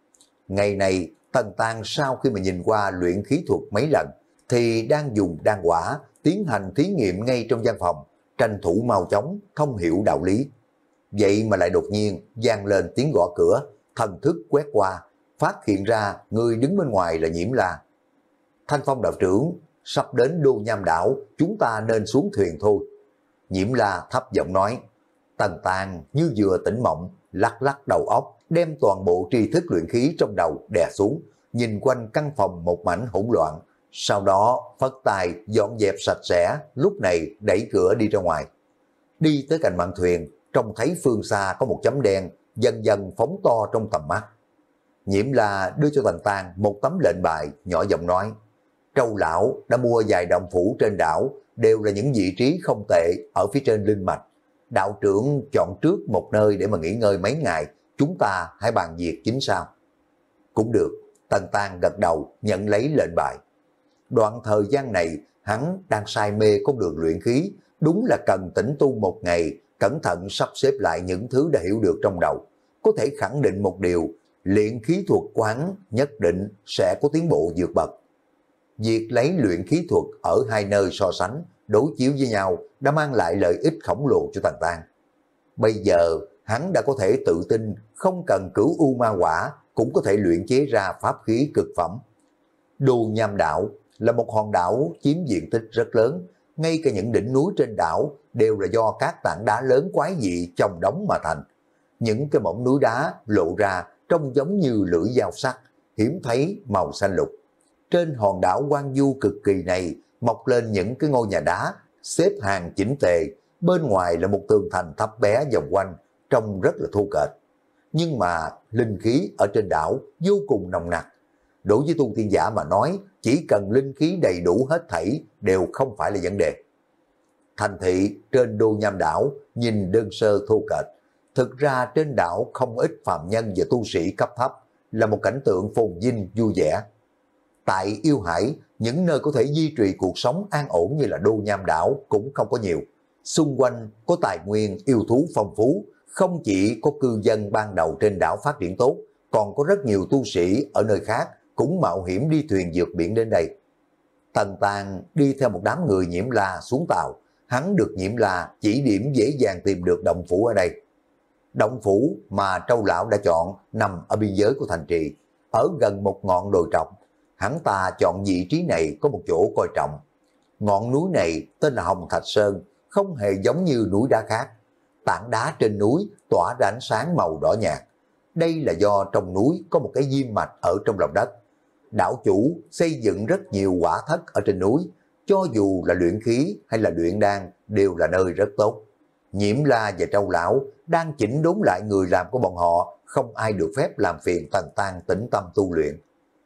Ngày này, Tần Tăng sau khi mà nhìn qua luyện khí thuật mấy lần, thì đang dùng đan hỏa tiến hành thí nghiệm ngay trong gian phòng, tranh thủ mau chóng, thông hiểu đạo lý. Vậy mà lại đột nhiên vang lên tiếng gõ cửa, thần thức quét qua, phát hiện ra người đứng bên ngoài là Nhiễm La. Thanh Phong đạo trưởng, sắp đến Đô Nham đảo, chúng ta nên xuống thuyền thôi. Nhiễm La thấp giọng nói. Tần Tăng như vừa tỉnh mộng, lắc lắc đầu óc, đem toàn bộ tri thức luyện khí trong đầu đè xuống, nhìn quanh căn phòng một mảnh hỗn loạn, sau đó phất tay dọn dẹp sạch sẽ, lúc này đẩy cửa đi ra ngoài. Đi tới cạnh mạn thuyền, trông thấy phương xa có một chấm đen, dần dần phóng to trong tầm mắt. Nhiễm La đưa cho Tần Tăng một tấm lệnh bài, nhỏ giọng nói. Trâu lão đã mua vài động phủ trên đảo, đều là những vị trí không tệ ở phía trên linh mạch. Đạo trưởng chọn trước một nơi để mà nghỉ ngơi mấy ngày, chúng ta hãy bàn việc chính sao. Cũng được, Tần Tăng gật đầu nhận lấy lệnh bài. Đoạn thời gian này, hắn đang say mê con đường luyện khí, đúng là cần tĩnh tu một ngày, cẩn thận sắp xếp lại những thứ đã hiểu được trong đầu. Có thể khẳng định một điều, luyện khí thuật của hắn nhất định sẽ có tiến bộ vượt bậc. Việc lấy luyện khí thuật ở hai nơi so sánh, đối chiếu với nhau đã mang lại lợi ích khổng lồ cho Tần Tăng. Bây giờ, hắn đã có thể tự tin, không cần cửu u ma quả, cũng có thể luyện chế ra pháp khí cực phẩm. Đô Nham đảo là một hòn đảo chiếm diện tích rất lớn, ngay cả những đỉnh núi trên đảo đều là do các tảng đá lớn quái dị chồng đóng mà thành. Những cái mỏm núi đá lộ ra trông giống như lưỡi dao sắc, hiếm thấy màu xanh lục. Trên hòn đảo hoang vu cực kỳ này mọc lên những cái ngôi nhà đá, xếp hàng chỉnh tề, bên ngoài là một tường thành thấp bé vòng quanh, trông rất là thô kệch. Nhưng mà linh khí ở trên đảo vô cùng nồng nặc. Đối với tu tiên giả mà nói, chỉ cần linh khí đầy đủ hết thảy đều không phải là vấn đề. Thành thị trên Đô Nham đảo nhìn đơn sơ thô kệch. Thực ra trên đảo không ít phàm nhân và tu sĩ cấp thấp, là một cảnh tượng phồn vinh vui vẻ. Tại yêu hải, những nơi có thể duy trì cuộc sống an ổn như là Đô Nham đảo cũng không có nhiều. Xung quanh có tài nguyên yêu thú phong phú, không chỉ có cư dân ban đầu trên đảo phát triển tốt, còn có rất nhiều tu sĩ ở nơi khác cũng mạo hiểm đi thuyền vượt biển đến đây. Tần Tăng đi theo một đám người Nhiễm La xuống tàu, hắn được Nhiễm La chỉ điểm dễ dàng tìm được động phủ ở đây. Động phủ mà Trâu lão đã chọn nằm ở biên giới của thành trì, ở gần một ngọn đồi trọc. Hắn ta chọn vị trí này có một chỗ coi trọng. Ngọn núi này tên là Hồng Thạch Sơn, không hề giống như núi đá khác. Tảng đá trên núi tỏa ra ánh sáng màu đỏ nhạt. Đây là do trong núi có một cái diêm mạch ở trong lòng đất. Đảo chủ xây dựng rất nhiều quả thất ở trên núi, cho dù là luyện khí hay là luyện đan đều là nơi rất tốt. Nhiễm La và Trâu lão đang chỉnh đốn lại người làm của bọn họ, không ai được phép làm phiền Tần Tăng tĩnh tâm tu luyện.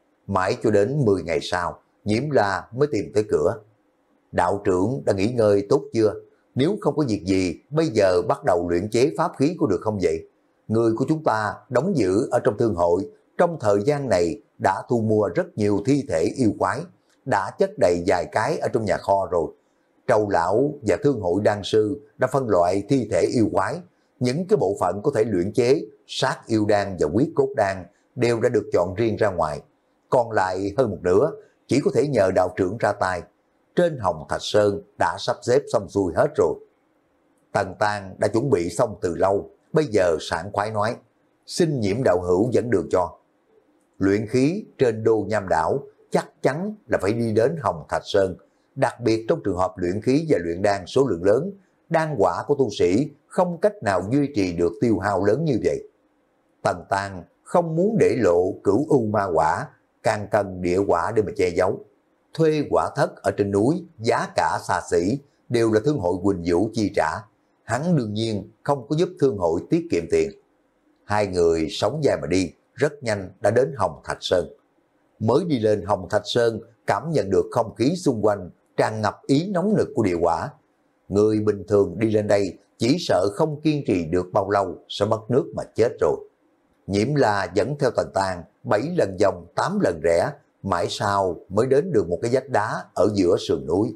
Mãi cho đến mười ngày sau, Nhiễm La mới tìm tới cửa. Đạo trưởng đã nghỉ ngơi tốt chưa? nếu không có việc gì, bây giờ bắt đầu luyện chế pháp khí có được không vậy? Người của chúng ta đóng giữ ở trong thương hội, trong thời gian này đã thu mua rất nhiều thi thể yêu quái, đã chất đầy vài cái ở trong nhà kho rồi. Trâu lão và thương hội đan sư đã phân loại thi thể yêu quái, những cái bộ phận có thể luyện chế sát yêu đan và huyết cốt đan đều đã được chọn riêng ra ngoài. Còn lại hơn một nửa chỉ có thể nhờ đạo trưởng ra tay. Trên Hồng Thạch Sơn đã sắp xếp xong xuôi hết rồi. Tần Tang đã chuẩn bị xong từ lâu, bây giờ sảng khoái nói, xin Nhiễm đạo hữu dẫn đường cho. Luyện khí trên Đô Nham đảo chắc chắn là phải đi đến Hồng Thạch Sơn, đặc biệt trong trường hợp luyện khí và luyện đan số lượng lớn, đan quả của tu sĩ không cách nào duy trì được tiêu hao lớn như vậy. Tần Tang không muốn để lộ cửu u ma quả, càng cần địa quả để mà che giấu. Thuê quả thất ở trên núi, giá cả xa xỉ, đều là thương hội Quỳnh Vũ chi trả. Hắn đương nhiên không có giúp thương hội tiết kiệm tiền. Hai người sống dài mà đi, rất nhanh đã đến Hồng Thạch Sơn. Mới đi lên Hồng Thạch Sơn, cảm nhận được không khí xung quanh tràn ngập ý nóng nực của địa quả. Người bình thường đi lên đây chỉ sợ không kiên trì được bao lâu sẽ mất nước mà chết rồi. Nhiễm La dẫn theo Tần Tang bảy lần vòng tám lần rẽ, mãi sau mới đến được một cái vách đá ở giữa sườn núi.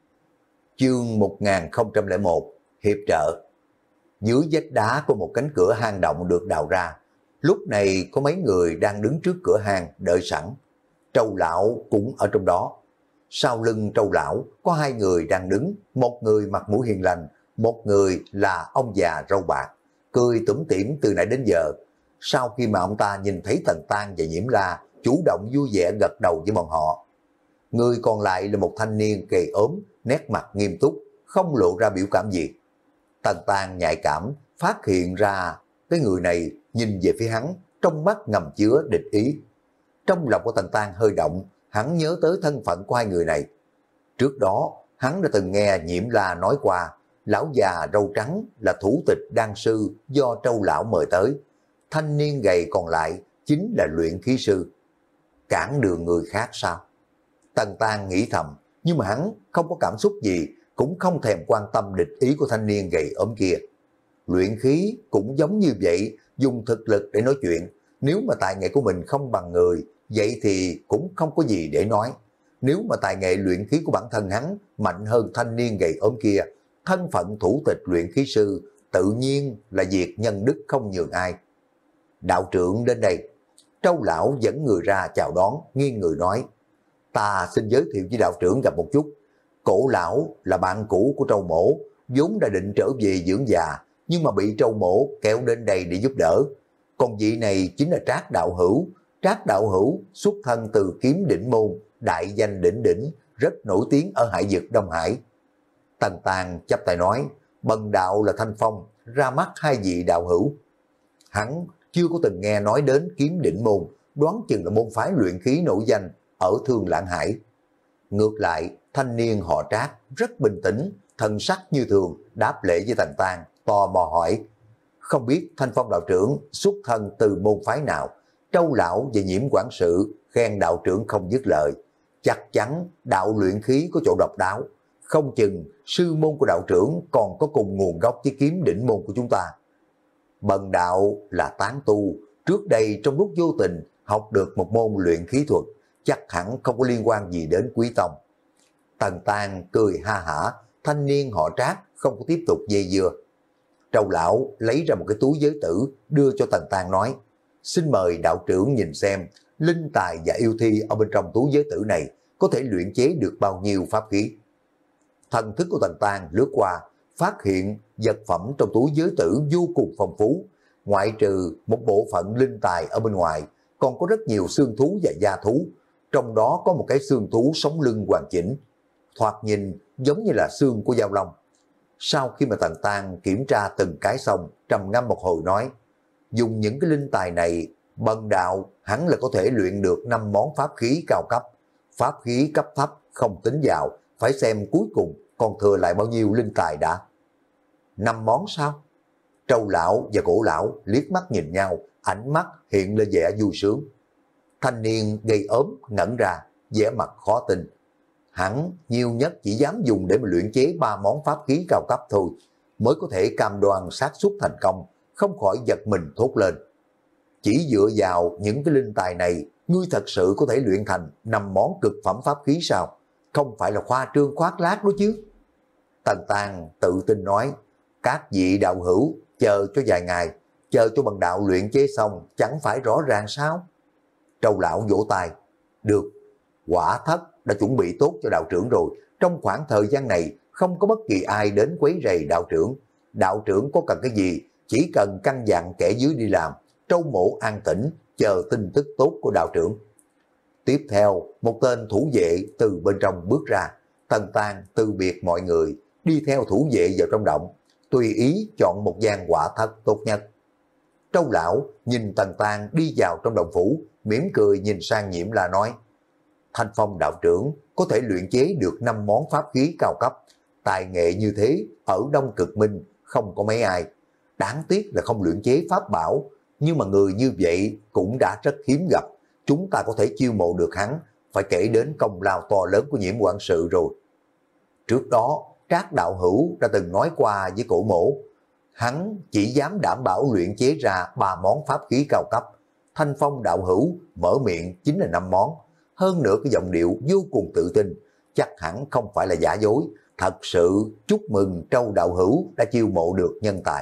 Chương một nghìn không trăm lẻ một Hiệp trợ. Dưới vách đá có một cánh cửa hang động được đào ra. Lúc này có mấy người đang đứng trước cửa hang đợi sẵn. Trâu lão cũng ở trong đó. Sau lưng Trâu lão có hai người đang đứng, một người mặt mũi hiền lành, một người là ông già râu bạc, cười tủm tỉm từ nãy đến giờ. Sau khi mà ông ta nhìn thấy Tần Tang và Nhiễm La, chủ động vui vẻ gật đầu với bọn họ. Người còn lại là một thanh niên gầy ốm, nét mặt nghiêm túc, không lộ ra biểu cảm gì. Tần Tang nhạy cảm phát hiện ra cái người này nhìn về phía hắn, trong mắt ngầm chứa địch ý. Trong lòng của Tần Tang hơi động, hắn nhớ tới thân phận của hai người này. Trước đó, hắn đã từng nghe Nhiễm La nói qua, lão già râu trắng là thủ tịch đan sư do Trâu lão mời tới. Thanh niên gầy còn lại chính là luyện khí sư. Cản đường người khác sao? Tần Tang nghĩ thầm, nhưng mà hắn không có cảm xúc gì, cũng không thèm quan tâm địch ý của thanh niên gầy ốm kia. Luyện khí cũng giống như vậy, dùng thực lực để nói chuyện. Nếu mà tài nghệ của mình không bằng người, vậy thì cũng không có gì để nói. Nếu mà tài nghệ luyện khí của bản thân hắn mạnh hơn thanh niên gầy ốm kia, thân phận thủ tịch luyện khí sư tự nhiên là việc nhân đức không nhường ai. Đạo trưởng đến đây. Trâu lão dẫn người ra chào đón, nghiêng người nói, ta xin giới thiệu với đạo trưởng gặp một chút. Cổ lão là bạn cũ của Trâu mổ, vốn đã định trở về dưỡng già, nhưng mà bị Trâu mổ kéo đến đây để giúp đỡ. Còn vị này chính là Trác đạo hữu. Trác đạo hữu xuất thân từ Kiếm Đỉnh môn, đại danh đỉnh đỉnh, rất nổi tiếng ở hải vực Đông Hải. Tần Tang chắp tay nói, bần đạo là Thanh Phong, ra mắt hai vị đạo hữu. Hắn chưa có từng nghe nói đến Kiếm Đỉnh môn, đoán chừng là môn phái luyện khí nổi danh ở Thương Lãng Hải. Ngược lại, thanh niên họ Trác rất bình tĩnh, thần sắc như thường, đáp lễ với Tần Tang, tò mò hỏi, không biết Thanh Phong đạo trưởng xuất thân từ môn phái nào? Trâu lão và Nhiễm quản sự khen đạo trưởng không dứt lời. Chắc chắn đạo luyện khí có chỗ độc đáo, không chừng sư môn của đạo trưởng còn có cùng nguồn gốc với Kiếm Đỉnh môn của chúng ta. Bần đạo là tán tu, trước đây trong lúc vô tình học được một môn luyện khí thuật, chắc hẳn không có liên quan gì đến Quý tông. Tần Tang cười ha hả, thanh niên họ Trác không có tiếp tục dây dưa. Trâu lão lấy ra một cái túi giới tử đưa cho Tần Tang nói, xin mời đạo trưởng nhìn xem linh tài và yêu thi ở bên trong túi giới tử này có thể luyện chế được bao nhiêu pháp khí. Thần thức của Tần Tang lướt qua, phát hiện vật phẩm trong túi giới tử vô cùng phong phú, ngoại trừ một bộ phận linh tài ở bên ngoài, còn có rất nhiều xương thú và da thú, trong đó có một cái xương thú sống lưng hoàn chỉnh, thoạt nhìn giống như là xương của dao long. Sau khi mà Tần Tang kiểm tra từng cái xong, trầm ngâm một hồi nói, dùng những cái linh tài này, bần đạo hẳn là có thể luyện được năm món pháp khí cao cấp. Pháp khí cấp thấp không tính vào, phải xem cuối cùng còn thừa lại bao nhiêu linh tài đã. Năm món sao? Trâu lão và Cổ lão liếc mắt nhìn nhau, ánh mắt hiện lên vẻ vui sướng. Thanh niên gây ốm ngẩn ra, vẻ mặt khó tin. Hắn nhiều nhất chỉ dám dùng để mà luyện chế ba món pháp khí cao cấp thôi, mới có thể cam đoan xác suất thành công, không khỏi giật mình thốt lên. Chỉ dựa vào những cái linh tài này, ngươi thật sự có thể luyện thành năm món cực phẩm pháp khí sao? Không phải là khoa trương khoác lác đó chứ. Tần Tang tự tin nói, các vị đạo hữu chờ cho vài ngày, chờ cho bần đạo luyện chế xong chẳng phải rõ ràng sao? Trâu lão vỗ tay, được, quả thất đã chuẩn bị tốt cho đạo trưởng rồi, trong khoảng thời gian này không có bất kỳ ai đến quấy rầy đạo trưởng. Đạo trưởng có cần cái gì, chỉ cần căn dặn kẻ dưới đi làm, Trâu mổ an tĩnh, chờ tin tức tốt của đạo trưởng. Tiếp theo, một tên thủ vệ từ bên trong bước ra, Tần Tang từ biệt mọi người, đi theo thủ vệ vào trong động, tùy ý chọn một gian quả thất tốt nhất. Trâu lão nhìn Tần Tang đi vào trong động phủ, mỉm cười nhìn sang Nhiễm La nói, Thanh Phong đạo trưởng có thể luyện chế được năm món pháp khí cao cấp, tài nghệ như thế ở Đông Cực Minh không có mấy ai. Đáng tiếc là không luyện chế pháp bảo, nhưng mà người như vậy cũng đã rất hiếm gặp. Chúng ta có thể chiêu mộ được hắn, phải kể đến công lao to lớn của Nhiễm quản sự rồi. Trước đó, Trác đạo hữu đã từng nói qua với Cổ Mổ, hắn chỉ dám đảm bảo luyện chế ra ba món pháp khí cao cấp. Thanh Phong đạo hữu mở miệng chính là năm món. Hơn nữa cái giọng điệu vô cùng tự tin, chắc hẳn không phải là giả dối. Thật sự chúc mừng Trâu đạo hữu đã chiêu mộ được nhân tài.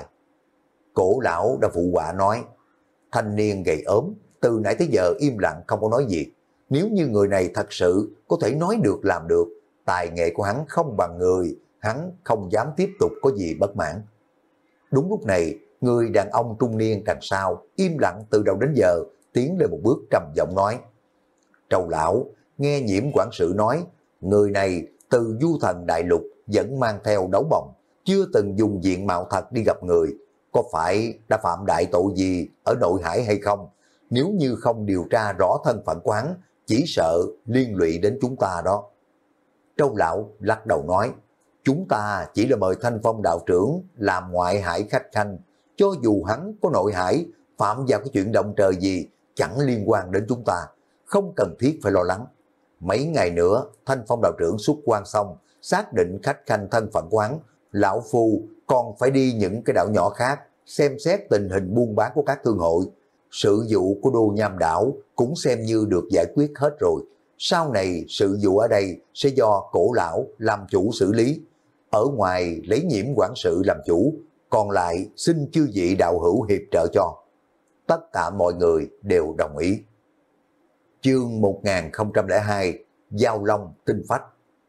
Cổ lão đã phụ họa nói, thanh niên gầy ốm, từ nãy tới giờ im lặng không có nói gì. Nếu như người này thật sự có thể nói được làm được, tài nghệ của hắn không bằng người, hắn không dám tiếp tục có gì bất mãn. Đúng lúc này, người đàn ông trung niên đằng sau, im lặng từ đầu đến giờ, tiến lên một bước trầm giọng nói, Trâu lão, nghe Nhiễm quản sự nói, người này từ du thần đại lục vẫn mang theo đấu bồng, chưa từng dùng diện mạo thật đi gặp người, có phải đã phạm đại tội gì ở nội hải hay không? Nếu như không điều tra rõ thân phận của hắn, chỉ sợ liên lụy đến chúng ta đó. Trâu lão lắc đầu nói, chúng ta chỉ là mời Thanh Phong đạo trưởng làm ngoại hải khách khanh, cho dù hắn có nội hải, phạm vào cái chuyện động trời gì, chẳng liên quan đến chúng ta, không cần thiết phải lo lắng. Mấy ngày nữa, Thanh Phong đạo trưởng xuất quan xong, xác định khách khanh thân phận quán, lão phu còn phải đi những cái đảo nhỏ khác, xem xét tình hình buôn bán của các thương hội. Sự vụ của Đô Nham đảo cũng xem như được giải quyết hết rồi. Sau này sự vụ ở đây sẽ do Cổ lão làm chủ xử lý. Ở ngoài lấy Nhiễm quản sự làm chủ, còn lại xin chư vị đạo hữu hiệp trợ cho. Tất cả mọi người đều đồng ý. Chương một nghìn không trăm lẻ hai, Giao Long Tinh Phách.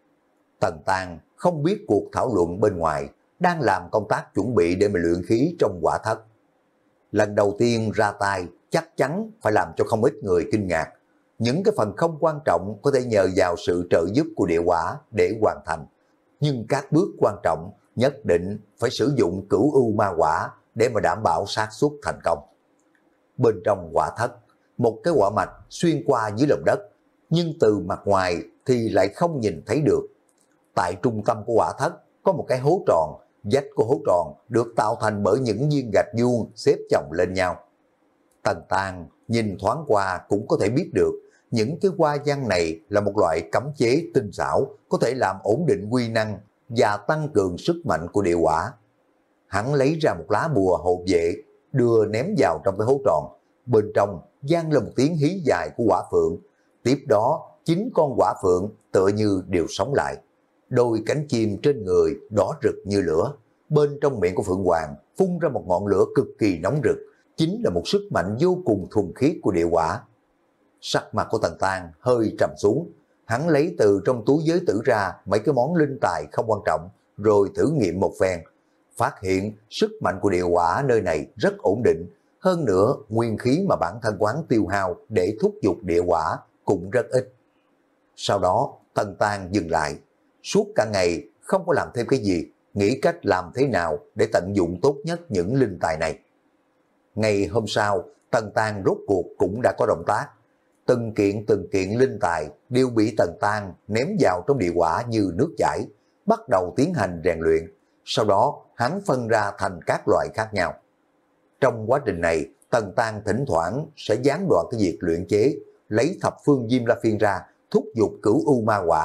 Tần Tang không biết cuộc thảo luận bên ngoài, đang làm công tác chuẩn bị để mà luyện khí trong quả thất. Lần đầu tiên ra tay, chắc chắn phải làm cho không ít người kinh ngạc. Những cái phần không quan trọng có thể nhờ vào sự trợ giúp của địa hỏa để hoàn thành. Nhưng các bước quan trọng nhất định phải sử dụng cửu ưu ma quả để mà đảm bảo xác suất thành công. Bên trong quả thất, một cái quả mạch xuyên qua dưới lòng đất, nhưng từ mặt ngoài thì lại không nhìn thấy được. Tại trung tâm của quả thất có một cái hố tròn, vách của hố tròn được tạo thành bởi những viên gạch vuông xếp chồng lên nhau. Tần Tang nhìn thoáng qua cũng có thể biết được, những cái hoa văn này là một loại cấm chế tinh xảo, có thể làm ổn định quy năng và tăng cường sức mạnh của địa hỏa. Hắn lấy ra một lá bùa hộ vệ, đưa ném vào trong cái hố tròn. Bên trong vang lên một tiếng hí dài của quả phượng. Tiếp đó, chín con quả phượng tựa như đều sống lại. Đôi cánh chim trên người đỏ rực như lửa. Bên trong miệng của Phượng Hoàng phun ra một ngọn lửa cực kỳ nóng rực, chính là một sức mạnh vô cùng thuần khiết của địa hỏa. Sắc mặt của Tần Tang hơi trầm xuống, hắn lấy từ trong túi giới tử ra mấy cái món linh tài không quan trọng, rồi thử nghiệm một phen, phát hiện sức mạnh của địa hỏa nơi này rất ổn định, hơn nữa nguyên khí mà bản thân quán tiêu hao để thúc giục địa hỏa cũng rất ít. Sau đó Tần Tang dừng lại, suốt cả ngày không có làm thêm cái gì, nghĩ cách làm thế nào để tận dụng tốt nhất những linh tài này. Ngày hôm sau, Tần Tang rốt cuộc cũng đã có động tác. Từng kiện từng kiện linh tài đều bị Tần Tang ném vào trong địa hỏa như nước chảy, bắt đầu tiến hành rèn luyện. Sau đó hắn phân ra thành các loại khác nhau. Trong quá trình này, Tần Tang thỉnh thoảng sẽ gián đoạn cái việc luyện chế, lấy thập phương diêm la phiên ra, thúc giục cửu u ma quả,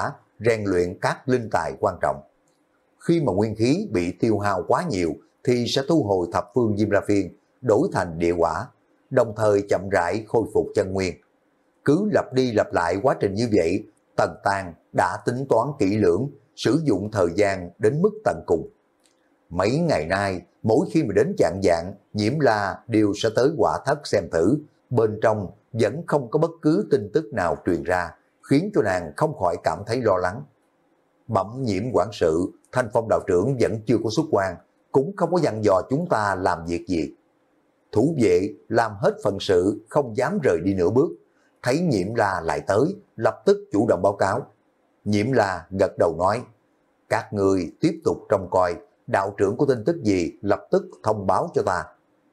rèn luyện các linh tài quan trọng. Khi mà nguyên khí bị tiêu hao quá nhiều thì sẽ thu hồi thập phương Diêm La Phiên, đổi thành địa quả, đồng thời chậm rãi khôi phục chân nguyên. Cứ lặp đi lặp lại quá trình như vậy, Tần Tàng đã tính toán kỹ lưỡng, sử dụng thời gian đến mức tận cùng. Mấy ngày nay, mỗi khi mà đến chạng vạng, Nhiễm La đều sẽ tới Quả Thất xem thử, bên trong vẫn không có bất cứ tin tức nào truyền ra, khiến cho nàng không khỏi cảm thấy lo lắng. Bẩm Nhiễm quản sự, Thanh Phong đạo trưởng vẫn chưa có xuất quan, cũng không có dặn dò chúng ta làm việc gì. Thủ vệ làm hết phận sự, không dám rời đi nửa bước. Thấy Nhiễm La lại tới, lập tức chủ động báo cáo. Nhiễm La gật đầu nói, các người tiếp tục trông coi, đạo trưởng có tin tức gì lập tức thông báo cho ta.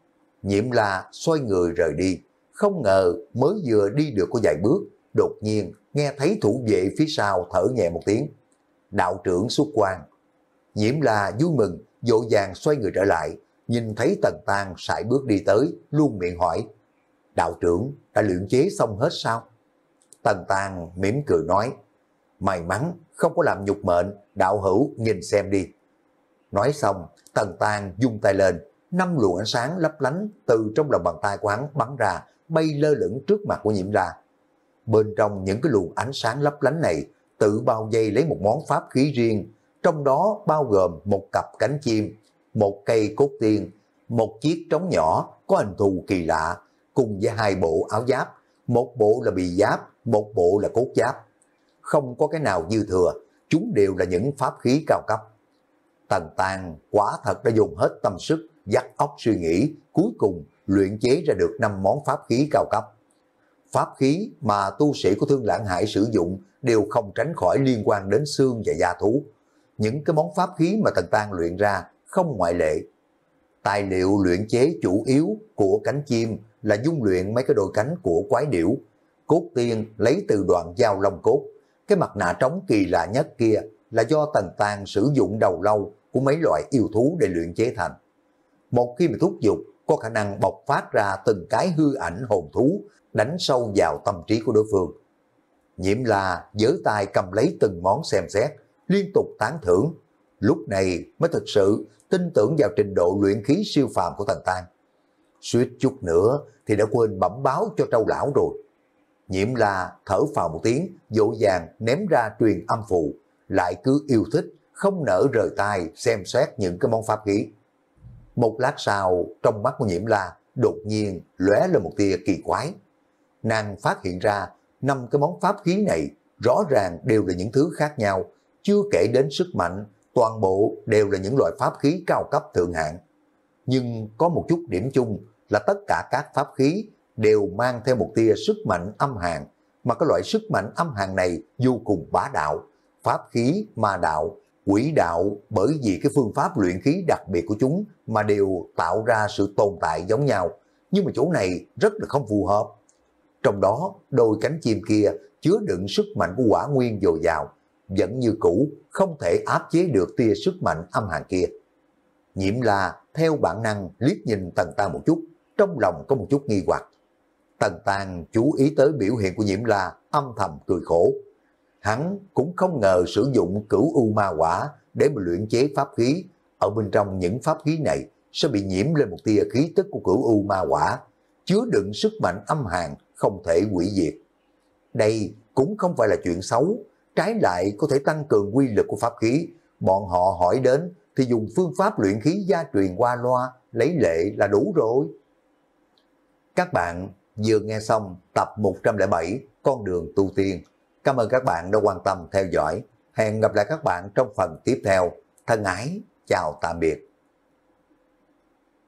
Nhiễm La xoay người rời đi, không ngờ mới vừa đi được có vài bước, đột nhiên nghe thấy thủ vệ phía sau thở nhẹ một tiếng. Đạo trưởng xuất quan. Nhiễm La vui mừng, vội vàng xoay người trở lại, nhìn thấy Tần Tàng sải bước đi tới, luôn miệng hỏi, đạo trưởng đã luyện chế xong hết sao? Tần Tàng mỉm cười nói, may mắn không có làm nhục mệnh, đạo hữu nhìn xem đi. Nói xong, Tần Tàng vung tay lên, năm luồng ánh sáng lấp lánh từ trong lòng bàn tay của hắn bắn ra, bay lơ lửng trước mặt của Nhiễm La. Bên trong những cái luồng ánh sáng lấp lánh này, tự bao vây lấy một món pháp khí riêng, trong đó bao gồm một cặp cánh chim, một cây cốt tiên, một chiếc trống nhỏ có hình thù kỳ lạ, cùng với hai bộ áo giáp, một bộ là bì giáp, một bộ là cốt giáp. Không có cái nào dư thừa, chúng đều là những pháp khí cao cấp. Tần Tàng quả thật đã dùng hết tâm sức, dắt óc suy nghĩ, cuối cùng luyện chế ra được năm món pháp khí cao cấp. Pháp khí mà tu sĩ của Thương Lãng Hải sử dụng đều không tránh khỏi liên quan đến xương và da thú. Những cái món pháp khí mà Tần Tàng luyện ra không ngoại lệ. Tài liệu luyện chế chủ yếu của cánh chim là dung luyện mấy cái đôi cánh của quái điểu. Cốt tiên lấy từ đoạn dao long cốt. Cái mặt nạ trống kỳ lạ nhất kia là do Tần Tàng sử dụng đầu lâu của mấy loại yêu thú để luyện chế thành. Một khi mà thúc giục, có khả năng bộc phát ra từng cái hư ảnh hồn thú, đánh sâu vào tâm trí của đối phương. Nhiễm La giơ tay cầm lấy từng món xem xét, liên tục tán thưởng. Lúc này mới thực sự tin tưởng vào trình độ luyện khí siêu phàm của Tần Tàng. Suýt chút nữa thì đã quên bẩm báo cho Trâu lão rồi. Nhiễm La thở phào một tiếng, vội vàng ném ra truyền âm phù, lại cứ yêu thích, không nỡ rời tay xem xét những cái món pháp khí. Một lát sau, trong mắt của Nhiễm La đột nhiên lóe lên một tia kỳ quái. Nàng phát hiện ra năm cái món pháp khí này rõ ràng đều là những thứ khác nhau, chưa kể đến sức mạnh, toàn bộ đều là những loại pháp khí cao cấp thượng hạng. Nhưng có một chút điểm chung là tất cả các pháp khí đều mang theo một tia sức mạnh âm hàn, mà cái loại sức mạnh âm hàn này vô cùng bá đạo. Pháp khí, ma đạo, quỷ đạo bởi vì cái phương pháp luyện khí đặc biệt của chúng mà đều tạo ra sự tồn tại giống nhau, nhưng mà chỗ này rất là không phù hợp. Trong đó, đôi cánh chim kia chứa đựng sức mạnh của hỏa nguyên dồi dào, vẫn như cũ, không thể áp chế được tia sức mạnh âm hàn kia. Nhiễm La theo bản năng liếc nhìn Tần Tàng một chút, trong lòng có một chút nghi hoặc. Tần Tàng chú ý tới biểu hiện của Nhiễm La, âm thầm cười khổ. Hắn cũng không ngờ sử dụng cửu u ma quả để mà luyện chế pháp khí. Ở bên trong những pháp khí này sẽ bị nhiễm lên một tia khí tức của cửu u ma quả, chứa đựng sức mạnh âm hàn không thể hủy diệt. Đây cũng không phải là chuyện xấu, trái lại có thể tăng cường quy lực của pháp khí. Bọn họ hỏi đến thì dùng phương pháp luyện khí gia truyền qua loa, lấy lệ là đủ rồi. Các bạn vừa nghe xong tập một trăm lẻ bảy Con đường tu tiên. Cảm ơn các bạn đã quan tâm theo dõi. Hẹn gặp lại các bạn trong phần tiếp theo. Thân ái, chào tạm biệt.